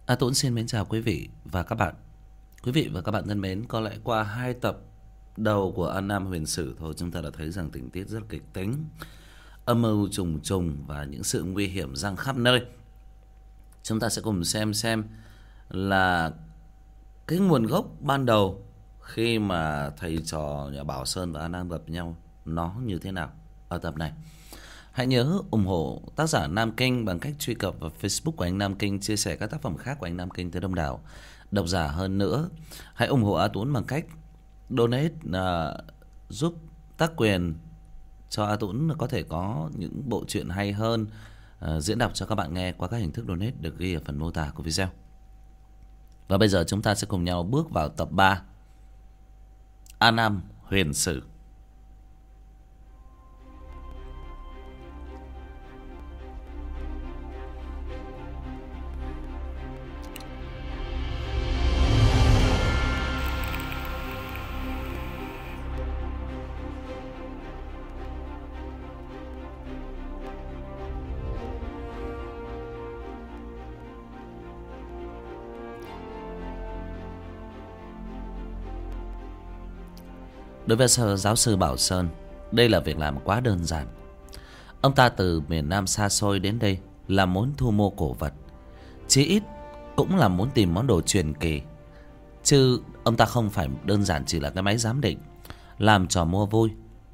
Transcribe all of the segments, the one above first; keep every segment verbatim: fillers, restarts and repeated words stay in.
A Tuấn xin mến chào quý vị và các bạn. Quý vị và các bạn thân mến, có lẽ qua hai tập đầu của An Nam Huyền Sử thôi, chúng ta đã thấy rằng tình tiết rất kịch tính, âm mưu trùng trùng và những sự nguy hiểm giăng khắp nơi. Chúng ta sẽ cùng xem xem là cái nguồn gốc ban đầu khi mà thầy trò nhà Bảo Sơn và An Nam gặp nhau nó như thế nào ở tập này. Hãy nhớ ủng hộ tác giả Nam Kinh bằng cách truy cập vào Facebook của anh Nam Kinh, chia sẻ các tác phẩm khác của anh Nam Kinh tới đông đảo độc giả hơn nữa. Hãy ủng hộ A Tuấn bằng cách donate, uh, giúp tác quyền cho A Tuấn có thể có những bộ truyện hay hơn, uh, diễn đọc cho các bạn nghe qua các hình thức donate được ghi ở phần mô tả của video. Và bây giờ chúng ta sẽ cùng nhau bước vào tập ba An Nam Huyền Sử. Đối với giáo sư Bảo Sơn, đây là việc làm quá đơn giản. Ông ta từ miền Nam xa xôi đến đây là muốn thu mua cổ vật, chí ít cũng là muốn tìm món đồ truyền kỳ. Chứ ông ta không phải đơn giản chỉ là cái máy giám định, làm trò mua vui.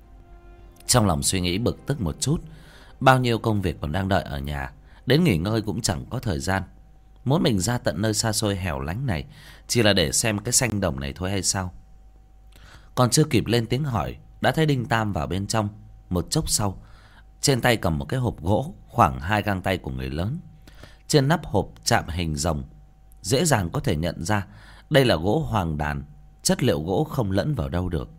Trong lòng suy nghĩ bực tức một chút, bao nhiêu công việc còn đang đợi ở nhà, đến nghỉ ngơi cũng chẳng có thời gian. Muốn mình ra tận nơi xa xôi hẻo lánh này chỉ là để xem cái xanh đồng này thôi hay sao? Còn chưa kịp lên tiếng hỏi, đã thấy Đinh Tam vào bên trong. Một chốc sau, trên tay cầm một cái hộp gỗ khoảng hai gang tay của người lớn. Trên nắp hộp chạm hình rồng, dễ dàng có thể nhận ra đây là gỗ hoàng đàn, chất liệu gỗ không lẫn vào đâu được.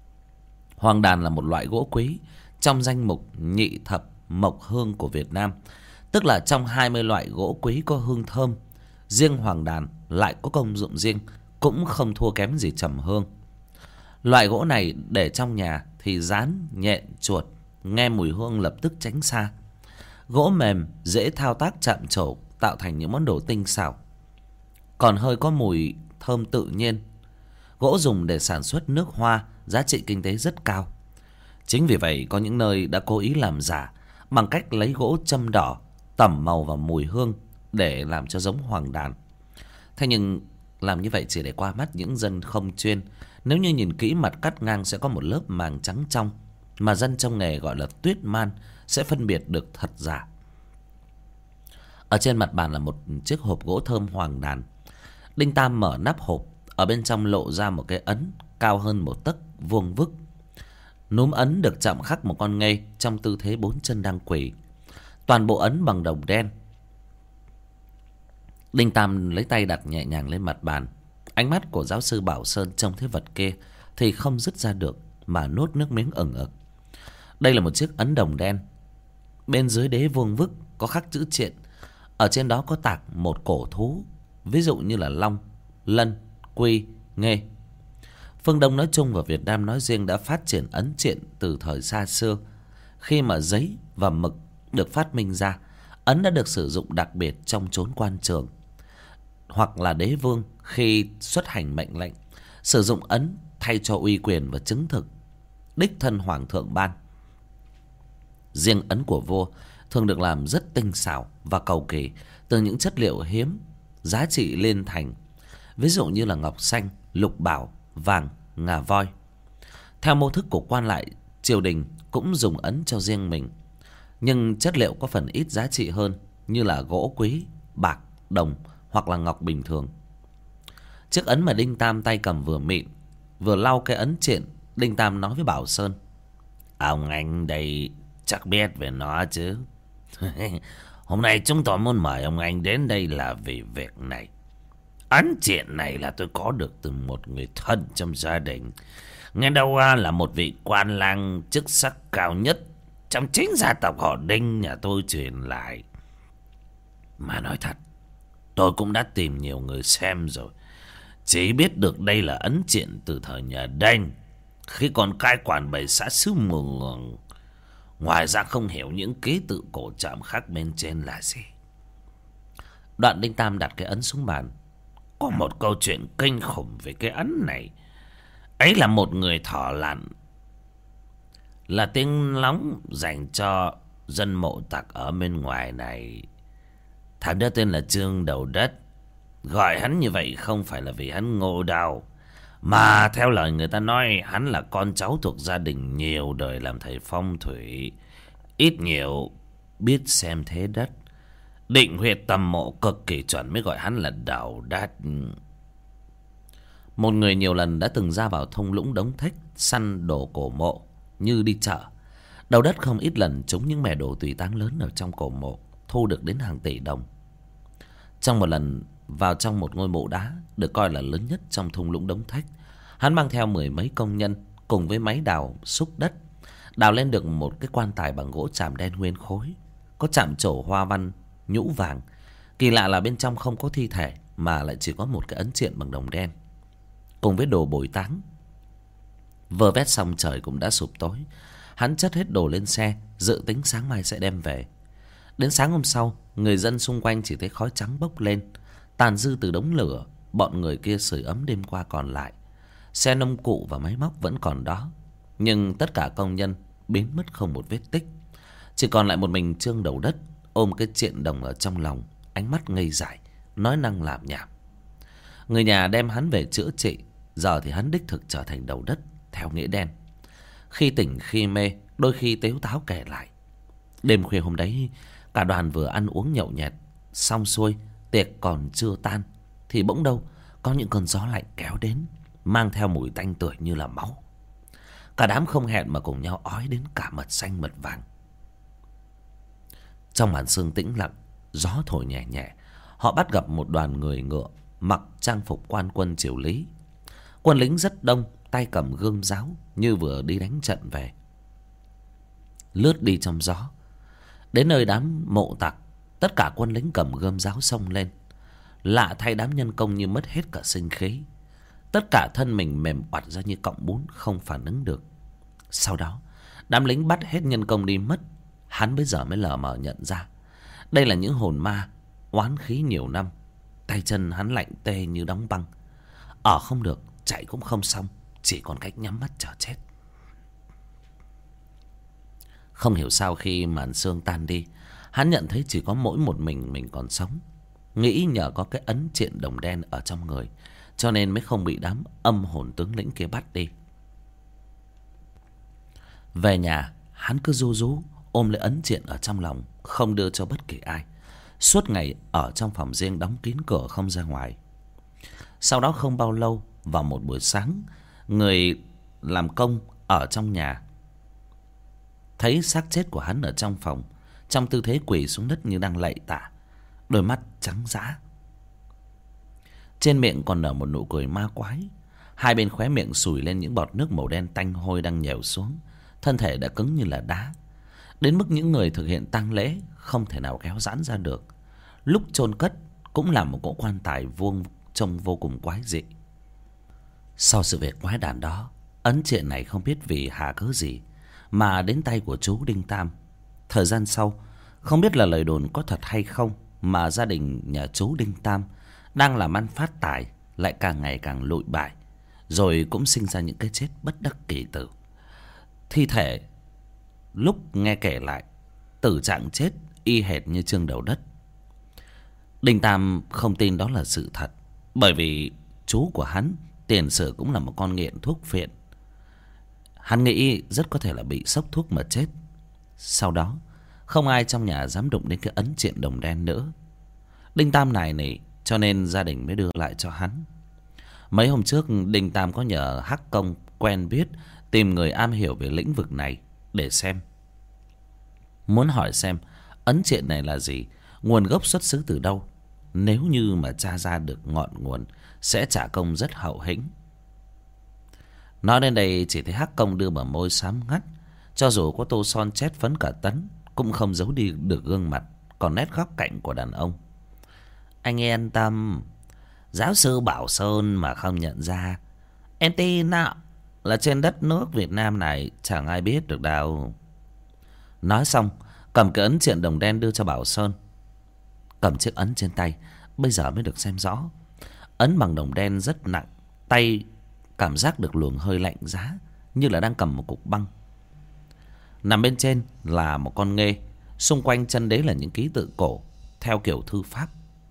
Hoàng đàn là một loại gỗ quý trong danh mục nhị thập mộc hương của Việt Nam, tức là trong hai mươi loại gỗ quý có hương thơm, riêng hoàng đàn lại có công dụng riêng, cũng không thua kém gì trầm hương. Loại gỗ này để trong nhà thì rán, nhện, chuột nghe mùi hương lập tức tránh xa. Gỗ mềm, dễ thao tác chạm trổ, tạo thành những món đồ tinh xảo, còn hơi có mùi thơm tự nhiên. Gỗ dùng để sản xuất nước hoa, giá trị kinh tế rất cao. Chính vì vậy có những nơi đã cố ý làm giả bằng cách lấy gỗ châm đỏ, tẩm màu vào mùi hương để làm cho giống hoàng đàn. Thế nhưng làm như vậy chỉ để qua mắt những dân không chuyên. Nếu như nhìn kỹ, mặt cắt ngang sẽ có một lớp màng trắng trong, mà dân trong nghề gọi là tuyết man, sẽ phân biệt được thật giả. Ở trên mặt bàn là một chiếc hộp gỗ thơm hoàng đàn. Đinh Tam mở nắp hộp, ở bên trong lộ ra một cái ấn cao hơn một tấc, vuông vức. Núm ấn được chạm khắc một con nghê trong tư thế bốn chân đang quỳ. Toàn bộ ấn bằng đồng đen. Đinh Tam lấy tay đặt nhẹ nhàng lên mặt bàn. Ánh mắt của giáo sư Bảo Sơn trông thấy vật kia thì không dứt ra được mà nuốt nước miếng ửng ực. Đây là một chiếc ấn đồng đen, bên dưới đế vuông vức có khắc chữ triện. Ở trên đó có tạc một cổ thú, ví dụ như là long, lân, quy, nghê. Phương Đông nói chung và Việt Nam nói riêng đã phát triển ấn triện từ thời xa xưa. Khi mà giấy và mực được phát minh ra, ấn đã được sử dụng đặc biệt trong chốn quan trường, hoặc là đế vương khi xuất hành mệnh lệnh, sử dụng ấn thay cho uy quyền và chứng thực đích thân hoàng thượng ban. Riêng ấn của vua thường được làm rất tinh xảo và cầu kỳ từ những chất liệu hiếm, giá trị liên thành, ví dụ như là ngọc xanh, lục bảo, vàng, ngà voi. Theo mô thức của quan lại, triều đình cũng dùng ấn cho riêng mình, nhưng chất liệu có phần ít giá trị hơn, như là gỗ quý, bạc, đồng hoặc là ngọc bình thường. Chiếc ấn mà Đinh Tam tay cầm vừa mịn, vừa lau cái ấn triện, Đinh Tam nói với Bảo Sơn: "Ông anh đây chắc biết về nó chứ." "Hôm nay chúng tôi muốn mời ông anh đến đây là vì việc này. Ấn triện này là tôi có được từ một người thân trong gia đình, nghe đâu là một vị quan lang chức sắc cao nhất trong chính gia tộc họ Đinh nhà tôi truyền lại. Mà nói thật, tôi cũng đã tìm nhiều người xem rồi, chỉ biết được đây là ấn triện từ thời nhà Đinh, khi còn cai quản bảy xã xứ Mường. Ngoài ra không hiểu những ký tự cổ trạm khác bên trên là gì." Đoạn Đinh Tam đặt cái ấn xuống bàn. Có một câu chuyện kinh khủng về cái ấn này. Ấy là một người thợ lặn, là tiếng lóng dành cho dân mộ tặc ở bên ngoài này. Thằng đó tên là Trương Đầu Đất. Gọi hắn như vậy không phải là vì hắn ngộ đâu, mà theo lời người ta nói, hắn là con cháu thuộc gia đình nhiều đời làm thầy phong thủy, ít nhiều biết xem thế đất, định huyệt tầm mộ cực kỳ chuẩn, mới gọi hắn là Đầu Đất. Một người nhiều lần đã từng ra vào thung lũng đống thếch săn đồ cổ mộ như đi chợ. Đầu Đất không ít lần trúng những mẻ đồ tùy táng lớn ở trong cổ mộ, thu được đến hàng tỷ đồng. Trong một lần vào trong một ngôi mộ đá được coi là lớn nhất trong thung lũng đống thếch, hắn mang theo mười mấy công nhân cùng với máy đào xúc đất, đào lên được một cái quan tài bằng gỗ tràm đen nguyên khối, có chạm trổ hoa văn nhũ vàng. Kỳ lạ là bên trong không có thi thể, mà lại chỉ có một cái ấn triện bằng đồng đen cùng với đồ bồi táng. Vơ vét xong trời cũng đã sụp tối, hắn chất hết đồ lên xe, dự tính sáng mai sẽ đem về. Đến sáng hôm sau, người dân xung quanh chỉ thấy khói trắng bốc lên, tàn dư từ đống lửa bọn người kia sưởi ấm đêm qua còn lại. Xe nông cụ và máy móc vẫn còn đó, nhưng tất cả công nhân biến mất không một vết tích. Chỉ còn lại một mình Trương Đầu Đất ôm cái triện đồng ở trong lòng, ánh mắt ngây dại, nói năng lảm nhảm. Người nhà đem hắn về chữa trị, giờ thì hắn đích thực trở thành Đầu Đất theo nghĩa đen. Khi tỉnh khi mê, đôi khi tếu táo kể lại. Đêm khuya hôm đấy, cả đoàn vừa ăn uống nhậu nhẹt xong xuôi, tiệc còn chưa tan, thì bỗng đâu có những cơn gió lạnh kéo đến, mang theo mùi tanh tưởi như là máu. Cả đám không hẹn mà cùng nhau ói đến cả mật xanh mật vàng. Trong màn sương tĩnh lặng, gió thổi nhẹ nhẹ, họ bắt gặp một đoàn người ngựa mặc trang phục quan quân triều Lý. Quân lính rất đông, tay cầm gươm giáo như vừa đi đánh trận về, lướt đi trong gió. Đến nơi đám mộ tặc, tất cả quân lính cầm gươm giáo xông lên. Lạ thay, đám nhân công như mất hết cả sinh khí, tất cả thân mình mềm oặt ra như cọng bún, không phản ứng được. Sau đó đám lính bắt hết nhân công đi mất. Hắn bây giờ mới lờ mờ nhận ra đây là những hồn ma oán khí nhiều năm. Tay chân hắn lạnh tê như đóng băng, ở không được, chạy cũng không xong, chỉ còn cách nhắm mắt chờ chết. Không hiểu sao khi màn sương tan đi, hắn nhận thấy chỉ có mỗi một mình mình còn sống. Nghĩ nhờ có cái ấn triện đồng đen ở trong người, cho nên mới không bị đám âm hồn tướng lĩnh kia bắt đi. Về nhà, hắn cứ ru rú ôm lấy ấn triện ở trong lòng, không đưa cho bất kỳ ai. Suốt ngày ở trong phòng riêng đóng kín cửa không ra ngoài. Sau đó không bao lâu, vào một buổi sáng, người làm công ở trong nhà thấy xác chết của hắn ở trong phòng, trong tư thế quỳ xuống đất như đang lạy tạ, đôi mắt trắng dã, trên miệng còn nở một nụ cười ma quái. Hai bên khóe miệng sùi lên những bọt nước màu đen tanh hôi đang nhèo xuống. Thân thể đã cứng như là đá, đến mức những người thực hiện tang lễ không thể nào kéo giãn ra được. Lúc chôn cất cũng là một cỗ quan tài vuông trông vô cùng quái dị. Sau sự việc quái đản đó, ấn triện này không biết vì hà cớ gì mà đến tay của chú Đinh Tam. Thời gian sau, không biết là lời đồn có thật hay không, mà gia đình nhà chú Đinh Tam đang làm ăn phát tài lại càng ngày càng lụi bại, rồi cũng sinh ra những cái chết bất đắc kỳ tử. Thi thể lúc nghe kể lại, tử trạng chết y hệt như Trương Đầu Đất. Đinh Tam không tin đó là sự thật, bởi vì chú của hắn tiền sử cũng là một con nghiện thuốc phiện. Hắn nghĩ rất có thể là bị sốc thuốc mà chết. Sau đó không ai trong nhà dám đụng đến cái ấn triện đồng đen nữa. Đinh Tam này nỉ, cho nên gia đình mới đưa lại cho hắn. Mấy hôm trước Đinh Tam có nhờ Hắc Công quen biết tìm người am hiểu về lĩnh vực này để xem, muốn hỏi xem ấn triện này là gì, nguồn gốc xuất xứ từ đâu. Nếu như mà tra ra được ngọn nguồn, sẽ trả công rất hậu hĩnh. Nói đến đây chỉ thấy Hắc Công đưa bờ môi xám ngắt, cho dù có tô son chét phấn cả tấn cũng không giấu đi được gương mặt còn nét góc cạnh của đàn ông. Anh yên tâm, giáo sư Bảo Sơn mà không nhận ra, em tin nào là trên đất nước Việt Nam này chẳng ai biết được đâu. Nói xong cầm cái ấn triện đồng đen đưa cho Bảo Sơn. Cầm chiếc ấn trên tay, bây giờ mới được xem rõ. Ấn bằng đồng đen rất nặng, tay cảm giác được luồng hơi lạnh giá, như là đang cầm một cục băng. Nằm bên trên là một con nghê, xung quanh chân đấy là những ký tự cổ theo kiểu thư pháp.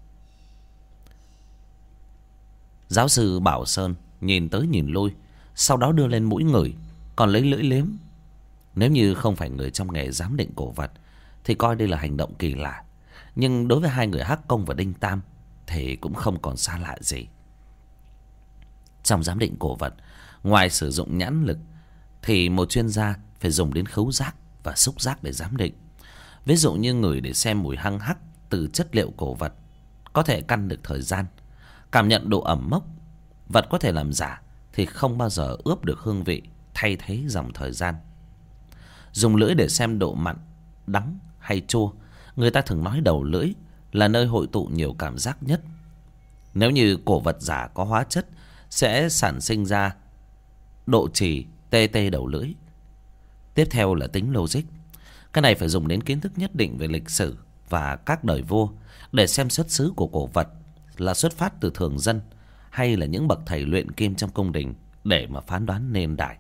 Giáo sư Bảo Sơn nhìn tới nhìn lui, sau đó đưa lên mũi ngửi, còn lấy lưỡi liếm. Nếu như không phải người trong nghề giám định cổ vật thì coi đây là hành động kỳ lạ, nhưng đối với hai người Hắc Công và Đinh Tam thì cũng không còn xa lạ gì. Trong giám định cổ vật, ngoài sử dụng nhãn lực thì một chuyên gia phải dùng đến khứu giác và xúc giác để giám định. Ví dụ như ngửi để xem mùi hăng hắc từ chất liệu cổ vật, có thể căn được thời gian, cảm nhận độ ẩm mốc. Vật có thể làm giả thì không bao giờ ướp được hương vị, thay thế dòng thời gian. Dùng lưỡi để xem độ mặn, đắng hay chua. Người ta thường nói đầu lưỡi là nơi hội tụ nhiều cảm giác nhất. Nếu như cổ vật giả có hóa chất sẽ sản sinh ra độ trì tê tê đầu lưỡi. Tiếp theo là tính logic. Cái này phải dùng đến kiến thức nhất định về lịch sử và các đời vua để xem xuất xứ của cổ vật là xuất phát từ thường dân hay là những bậc thầy luyện kim trong cung đình, để mà phán đoán niên đại.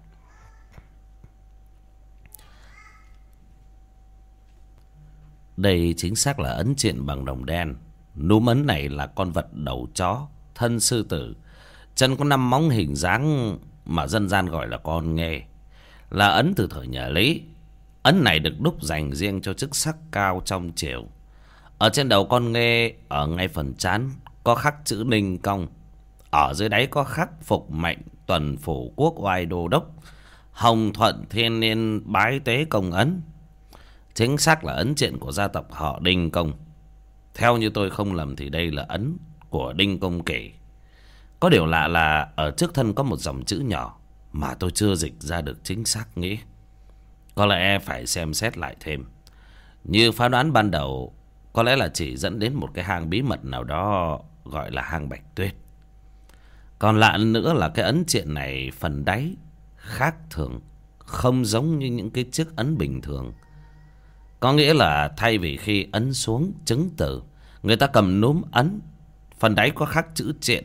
Đây chính xác là ấn triện bằng đồng đen. Núm ấn này là con vật đầu chó, thân sư tử, chân có năm móng hình dáng mà dân gian gọi là con nghê, là ấn từ thời nhà Lý. Ấn này được đúc dành riêng cho chức sắc cao trong triều. Ở trên đầu con nghê, ở ngay phần trán có khắc chữ Ninh Công. Ở dưới đáy có khắc phục mệnh tuần phủ quốc oai đô đốc, hồng thuận thiên niên bái tế công ấn. Chính xác là ấn triện của gia tộc họ Đinh Công. Theo như tôi không lầm thì đây là ấn của Đinh Công Kỷ. Có điều lạ là ở trước thân có một dòng chữ nhỏ mà tôi chưa dịch ra được chính xác nghĩ. Có lẽ phải xem xét lại thêm. Như phán đoán ban đầu, có lẽ là chỉ dẫn đến một cái hang bí mật nào đó gọi là hang Bạch Tuyết. Còn lạ nữa là cái ấn triện này phần đáy khác thường, không giống như những cái chiếc ấn bình thường. Có nghĩa là thay vì khi ấn xuống chứng tử, người ta cầm núm ấn, phần đáy có khắc chữ triện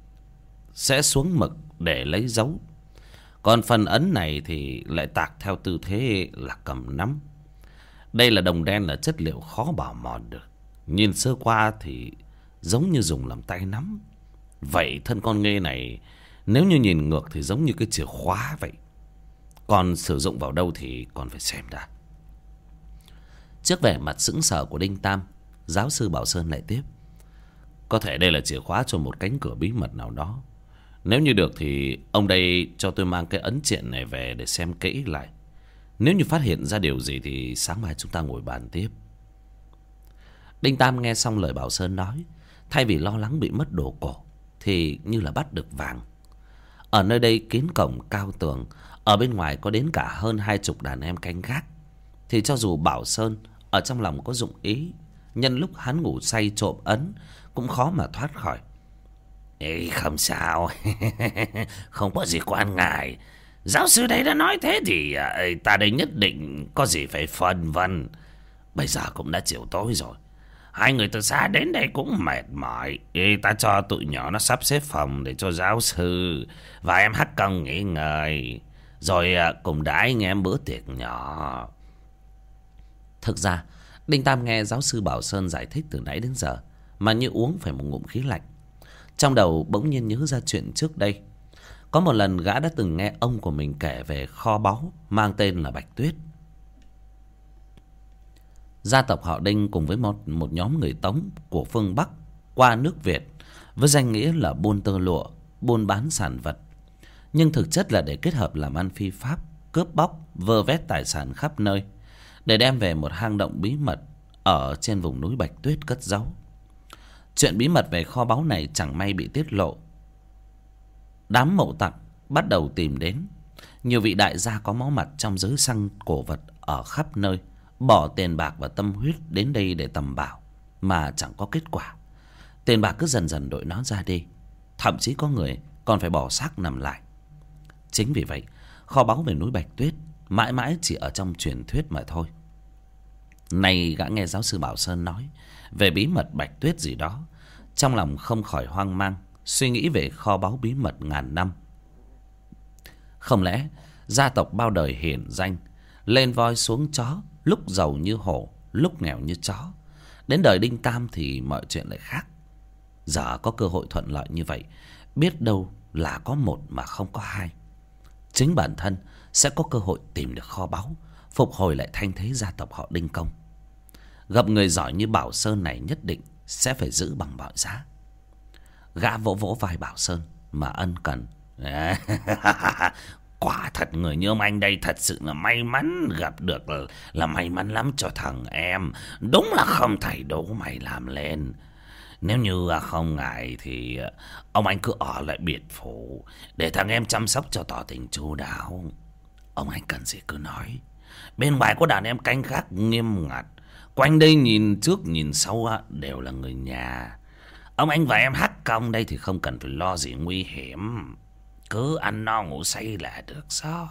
sẽ xuống mực để lấy dấu. Còn phần ấn này thì lại tạc theo tư thế là cầm nắm. Đây là đồng đen, là chất liệu khó bảo mòn được. Nhìn sơ qua thì giống như dùng làm tay nắm. Vậy thân con nghê này nếu như nhìn ngược thì giống như cái chìa khóa vậy. Còn sử dụng vào đâu thì còn phải xem đã. Trước vẻ mặt sững sờ của Đinh Tam, giáo sư Bảo Sơn lại tiếp: có thể đây là chìa khóa cho một cánh cửa bí mật nào đó. Nếu như được thì ông đây cho tôi mang cái ấn triện này về để xem kỹ lại. Nếu như phát hiện ra điều gì thì sáng mai chúng ta ngồi bàn tiếp. Đinh Tam nghe xong lời Bảo Sơn nói, thay vì lo lắng bị mất đồ cổ thì như là bắt được vàng. Ở nơi đây kín cổng cao tường, ở bên ngoài có đến cả hơn hai chục đàn em canh gác, thì cho dù Bảo Sơn ở trong lòng có dụng ý, nhân lúc hắn ngủ say trộm ấn cũng khó mà thoát khỏi. Ê, không sao. Không có gì quan ngại. Giáo sư đấy đã nói thế thì ta đây nhất định có gì phải phân vân. Bây giờ cũng đã chiều tối rồi, hai người từ xa đến đây cũng mệt mỏi. Ê, ta cho tụi nhỏ nó sắp xếp phòng để cho giáo sư và em Hắc Công nghỉ ngơi, rồi cùng đãi anh em bữa tiệc nhỏ. Thực ra Đinh Tam nghe giáo sư Bảo Sơn giải thích từ nãy đến giờ mà như uống phải một ngụm khí lạnh. Trong đầu bỗng nhiên nhớ ra chuyện trước đây. Có một lần gã đã từng nghe ông của mình kể về kho báu mang tên là Bạch Tuyết. Gia tộc họ Đinh cùng với một, một nhóm người Tống của phương Bắc qua nước Việt với danh nghĩa là buôn tơ lụa, buôn bán sản vật, nhưng thực chất là để kết hợp làm ăn phi pháp, cướp bóc, vơ vét tài sản khắp nơi, để đem về một hang động bí mật ở trên vùng núi Bạch Tuyết cất giấu. Chuyện bí mật về kho báu này chẳng may bị tiết lộ. Đám mậu tặc bắt đầu tìm đến. Nhiều vị đại gia có máu mặt trong giới săn cổ vật ở khắp nơi bỏ tiền bạc và tâm huyết đến đây để tầm bảo, mà chẳng có kết quả. Tiền bạc cứ dần dần đội nó ra đi, thậm chí có người còn phải bỏ xác nằm lại. Chính vì vậy kho báu về núi Bạch Tuyết mãi mãi chỉ ở trong truyền thuyết mà thôi. Này gã nghe giáo sư Bảo Sơn nói về bí mật Bạch Tuyết gì đó, trong lòng không khỏi hoang mang, suy nghĩ về kho báu bí mật ngàn năm. Không lẽ gia tộc bao đời hiển danh, lên voi xuống chó, lúc giàu như hổ, lúc nghèo như chó, đến đời Đinh Tam thì mọi chuyện lại khác. Giờ có cơ hội thuận lợi như vậy, biết đâu là có một mà không có hai. Chính bản thân sẽ có cơ hội tìm được kho báu, phục hồi lại thanh thế gia tộc họ Đinh Công. Gặp người giỏi như Bảo Sơn này nhất định sẽ phải giữ bằng mọi giá. Gã vỗ vỗ vai Bảo Sơn mà ân cần. Quả thật người như ông anh đây thật sự là may mắn gặp được, là, là may mắn lắm cho thằng em. Đúng là không thầy đố mày làm lên. Nếu như không ngại thì ông anh cứ ở lại biệt phủ để thằng em chăm sóc cho tỏ tình chu đáo. Ông anh cần gì cứ nói. Bên ngoài có đàn em canh gác nghiêm ngặt, quanh đây nhìn trước nhìn sau đều là người nhà. Ông anh và em Hắc Công đây thì không cần phải lo gì nguy hiểm, cứ ăn no ngủ say là được rồi.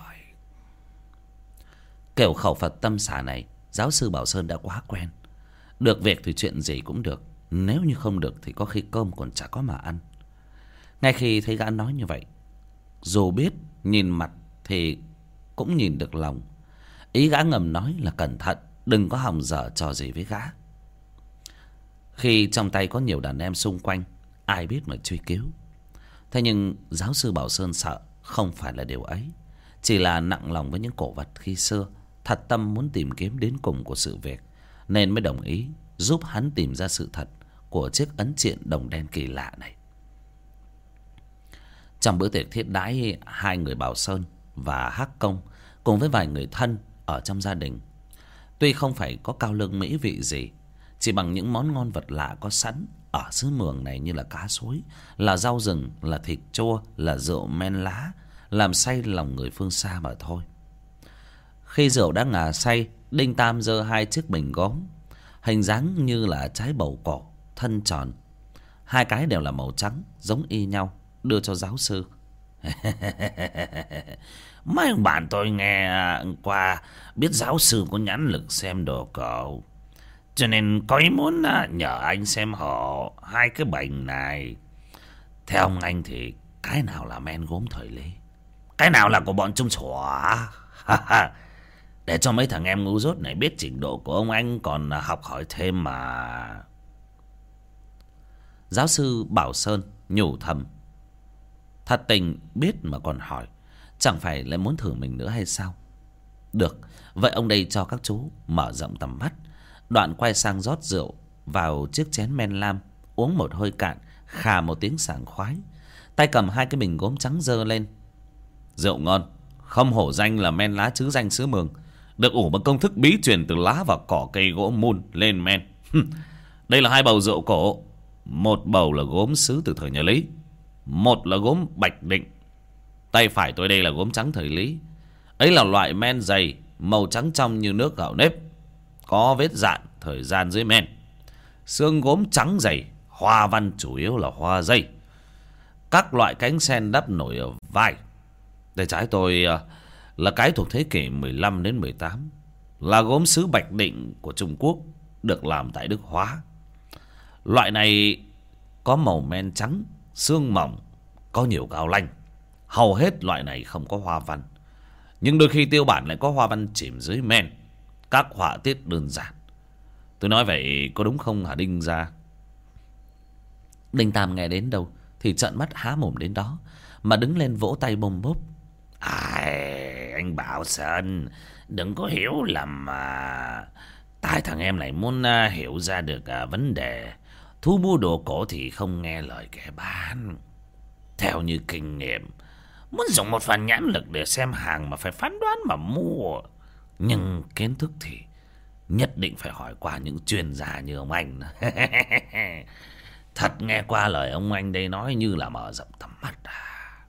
Kiểu khẩu Phật tâm xả này giáo sư Bảo Sơn đã quá quen. Được việc thì chuyện gì cũng được, nếu như không được thì có khi cơm còn chả có mà ăn. Ngay khi thấy gã nói như vậy, dù biết nhìn mặt thì cũng nhìn được lòng. Ý gã ngầm nói là cẩn thận, đừng có hòng dở trò gì với gã. Khi trong tay có nhiều đàn em xung quanh, ai biết mà truy cứu. Thế nhưng giáo sư Bảo Sơn sợ không phải là điều ấy, chỉ là nặng lòng với những cổ vật khi xưa, thật tâm muốn tìm kiếm đến cùng của sự việc, nên mới đồng ý giúp hắn tìm ra sự thật của chiếc ấn triện đồng đen kỳ lạ này. Trong bữa tiệc thiết đãi hai người Bảo Sơn và Hắc Công cùng với vài người thân ở trong gia đình, tuy không phải có cao lương mỹ vị gì, chỉ bằng những món ngon vật lạ có sẵn ở xứ Mường này như là cá suối, là rau rừng, là thịt chua, là rượu men lá, làm say lòng người phương xa mà thôi. Khi rượu đã ngà say, Đinh Tam giơ hai chiếc bình gốm hình dáng như là trái bầu cổ, thân tròn, hai cái đều là màu trắng giống y nhau, đưa cho giáo sư. Mấy ông bạn tôi nghe qua biết giáo sư có nhãn lực xem đồ cổ, cho nên có ý muốn nhờ anh xem hộ hai cái bình này. Theo ông anh thì cái nào là men gốm thời Lý, cái nào là của bọn Trung Xỏa? Để cho mấy thằng em ngu dốt này biết trình độ của ông anh còn học hỏi thêm mà. Giáo sư Bảo Sơn nhủ thầm, thật tình biết mà còn hỏi, chẳng phải lại muốn thử mình nữa hay sao? Được, vậy ông đây cho các chú mở rộng tầm mắt. Đoạn quay sang rót rượu vào chiếc chén men lam, uống một hơi cạn, khà một tiếng sảng khoái, tay cầm hai cái bình gốm trắng giơ lên. Rượu ngon, không hổ danh là men lá chứ danh xứ Mường, được ủ bằng công thức bí truyền từ lá và cỏ cây gỗ mun lên men. Đây là hai bầu rượu cổ, một bầu là gốm sứ từ thời nhà Lý, một là gốm Bạch Định. Tay phải tôi đây là gốm trắng thời Lý, ấy là loại men dày, màu trắng trong như nước gạo nếp, có vết dạn thời gian dưới men. Xương gốm trắng dày, hoa văn chủ yếu là hoa dây, các loại cánh sen đắp nổi ở vai. Tay trái tôi là cái thuộc thế kỷ mười lăm đến mười tám, là gốm sứ Bạch Định của Trung Quốc, được làm tại Đức Hóa. Loại này có màu men trắng, xương mỏng, có nhiều cao lanh. Hầu hết loại này không có hoa văn, nhưng đôi khi tiêu bản lại có hoa văn chìm dưới men, các họa tiết đơn giản. Tôi nói vậy có đúng không hả Đinh gia? Đinh Tam nghe đến đâu thì trợn mắt há mồm đến đó, mà đứng lên vỗ tay bôm bốp. Ai, anh Bảo Sơn, đừng có hiểu lầm mà. Tai thằng em này muốn uh, hiểu ra được uh, vấn đề. Thu mua đồ cổ thì không nghe lời kẻ bán. Theo như kinh nghiệm, muốn dùng một phần nhãn lực để xem hàng mà phải phán đoán mà mua. Nhưng kiến thức thì nhất định phải hỏi qua những chuyên gia như ông anh. Thật nghe qua lời ông anh đây nói như là mở rộng tầm mắt à.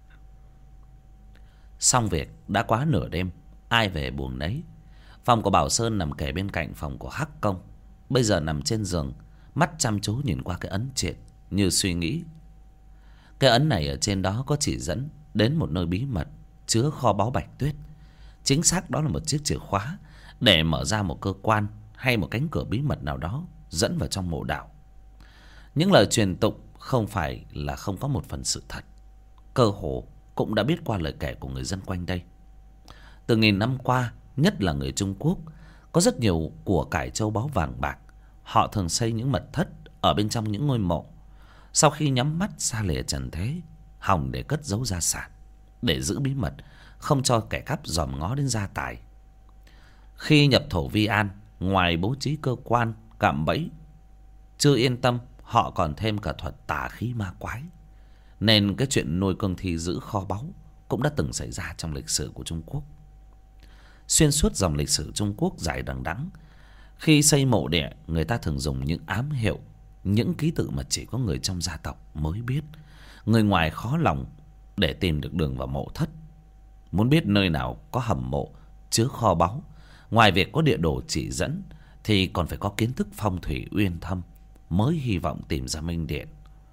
Xong việc đã quá nửa đêm, ai về buồng nấy. Phòng của Bảo Sơn nằm kề bên cạnh phòng của Hắc Công, bây giờ nằm trên giường, mắt chăm chú nhìn qua cái ấn triện như suy nghĩ. Cái ấn này ở trên đó có chỉ dẫn đến một nơi bí mật chứa kho báu bạch tuyết. Chính xác đó là một chiếc chìa khóa để mở ra một cơ quan hay một cánh cửa bí mật nào đó dẫn vào trong mộ đạo. Những lời truyền tụng không phải là không có một phần sự thật. Cơ hồ cũng đã biết qua lời kể của người dân quanh đây. Từ nghìn năm qua, nhất là người Trung Quốc, có rất nhiều của cải châu báu vàng bạc. Họ thường xây những mật thất ở bên trong những ngôi mộ. Sau khi nhắm mắt xa lìa trần thế, hòng để cất giấu gia sản, để giữ bí mật, không cho kẻ cắp dòm ngó đến gia tài. Khi nhập thổ Vi An, ngoài bố trí cơ quan, cạm bẫy, chưa yên tâm, họ còn thêm cả thuật tà khí ma quái. Nên cái chuyện nuôi cương thi giữ kho báu cũng đã từng xảy ra trong lịch sử của Trung Quốc. Xuyên suốt dòng lịch sử Trung Quốc dài đằng đẵng, khi xây mộ địa, người ta thường dùng những ám hiệu, những ký tự mà chỉ có người trong gia tộc mới biết. Người ngoài khó lòng để tìm được đường vào mộ thất. Muốn biết nơi nào có hầm mộ chứa kho báu, ngoài việc có địa đồ chỉ dẫn thì còn phải có kiến thức phong thủy uyên thâm mới hy vọng tìm ra minh điện.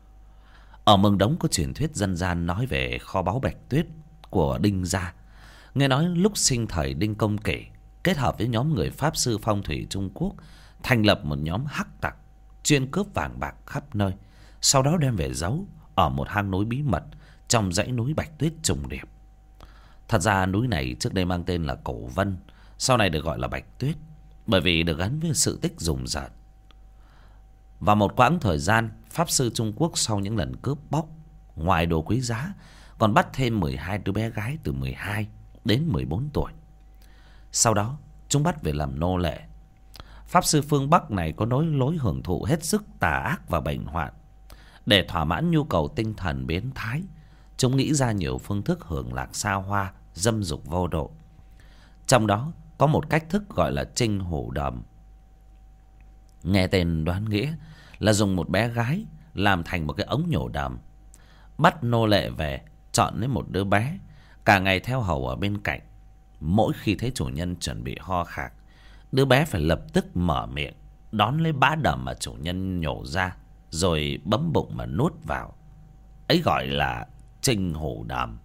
Ở Mường Đống có truyền thuyết dân gian nói về kho báu Bạch Tuyết của Đinh gia. Nghe nói lúc sinh thời Đinh Công Kể kết hợp với nhóm người pháp sư phong thủy Trung Quốc, thành lập một nhóm hắc tặc chuyên cướp vàng bạc khắp nơi, sau đó đem về giấu ở một hang núi bí mật trong dãy núi Bạch Tuyết trùng điệp. Thật ra núi này trước đây mang tên là Cổ Vân, sau này được gọi là Bạch Tuyết, bởi vì được gắn với sự tích rùng rợn. Và một quãng thời gian, pháp sư Trung Quốc sau những lần cướp bóc, ngoài đồ quý giá, còn bắt thêm mười hai đứa bé gái từ mười hai đến mười bốn tuổi. Sau đó, chúng bắt về làm nô lệ. Pháp sư phương Bắc này có nối lối hưởng thụ hết sức tà ác và bệnh hoạn. Để thỏa mãn nhu cầu tinh thần biến thái, chúng nghĩ ra nhiều phương thức hưởng lạc xa hoa, dâm dục vô độ. Trong đó có một cách thức gọi là trinh hổ đầm. Nghe tên đoán nghĩa là dùng một bé gái làm thành một cái ống nhổ đầm, bắt nô lệ về, chọn lấy một đứa bé, cả ngày theo hầu ở bên cạnh. Mỗi khi thấy chủ nhân chuẩn bị ho khạc, đứa bé phải lập tức mở miệng đón lấy bã đầm mà chủ nhân nhổ ra, rồi bấm bụng mà nuốt vào. Ấy gọi là trinh hổ đầm.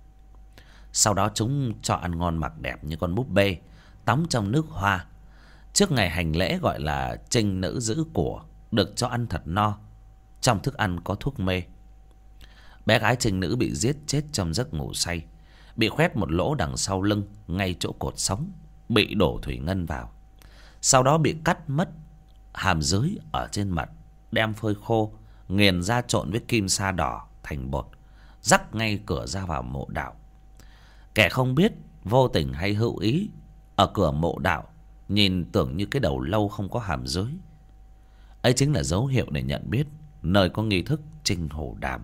Sau đó chúng cho ăn ngon mặc đẹp như con búp bê, tắm trong nước hoa. Trước ngày hành lễ gọi là trinh nữ giữ của, được cho ăn thật no. Trong thức ăn có thuốc mê. Bé gái trinh nữ bị giết chết trong giấc ngủ say, bị khoét một lỗ đằng sau lưng, ngay chỗ cột sống, bị đổ thủy ngân vào. Sau đó bị cắt mất hàm dưới ở trên mặt, đem phơi khô, nghiền ra trộn với kim sa đỏ thành bột, rắc ngay cửa ra vào mộ đạo. Kẻ không biết, vô tình hay hữu ý, ở cửa mộ đạo nhìn tưởng như cái đầu lâu không có hàm dưới. Ấy chính là dấu hiệu để nhận biết nơi có nghi thức trinh hổ đàm.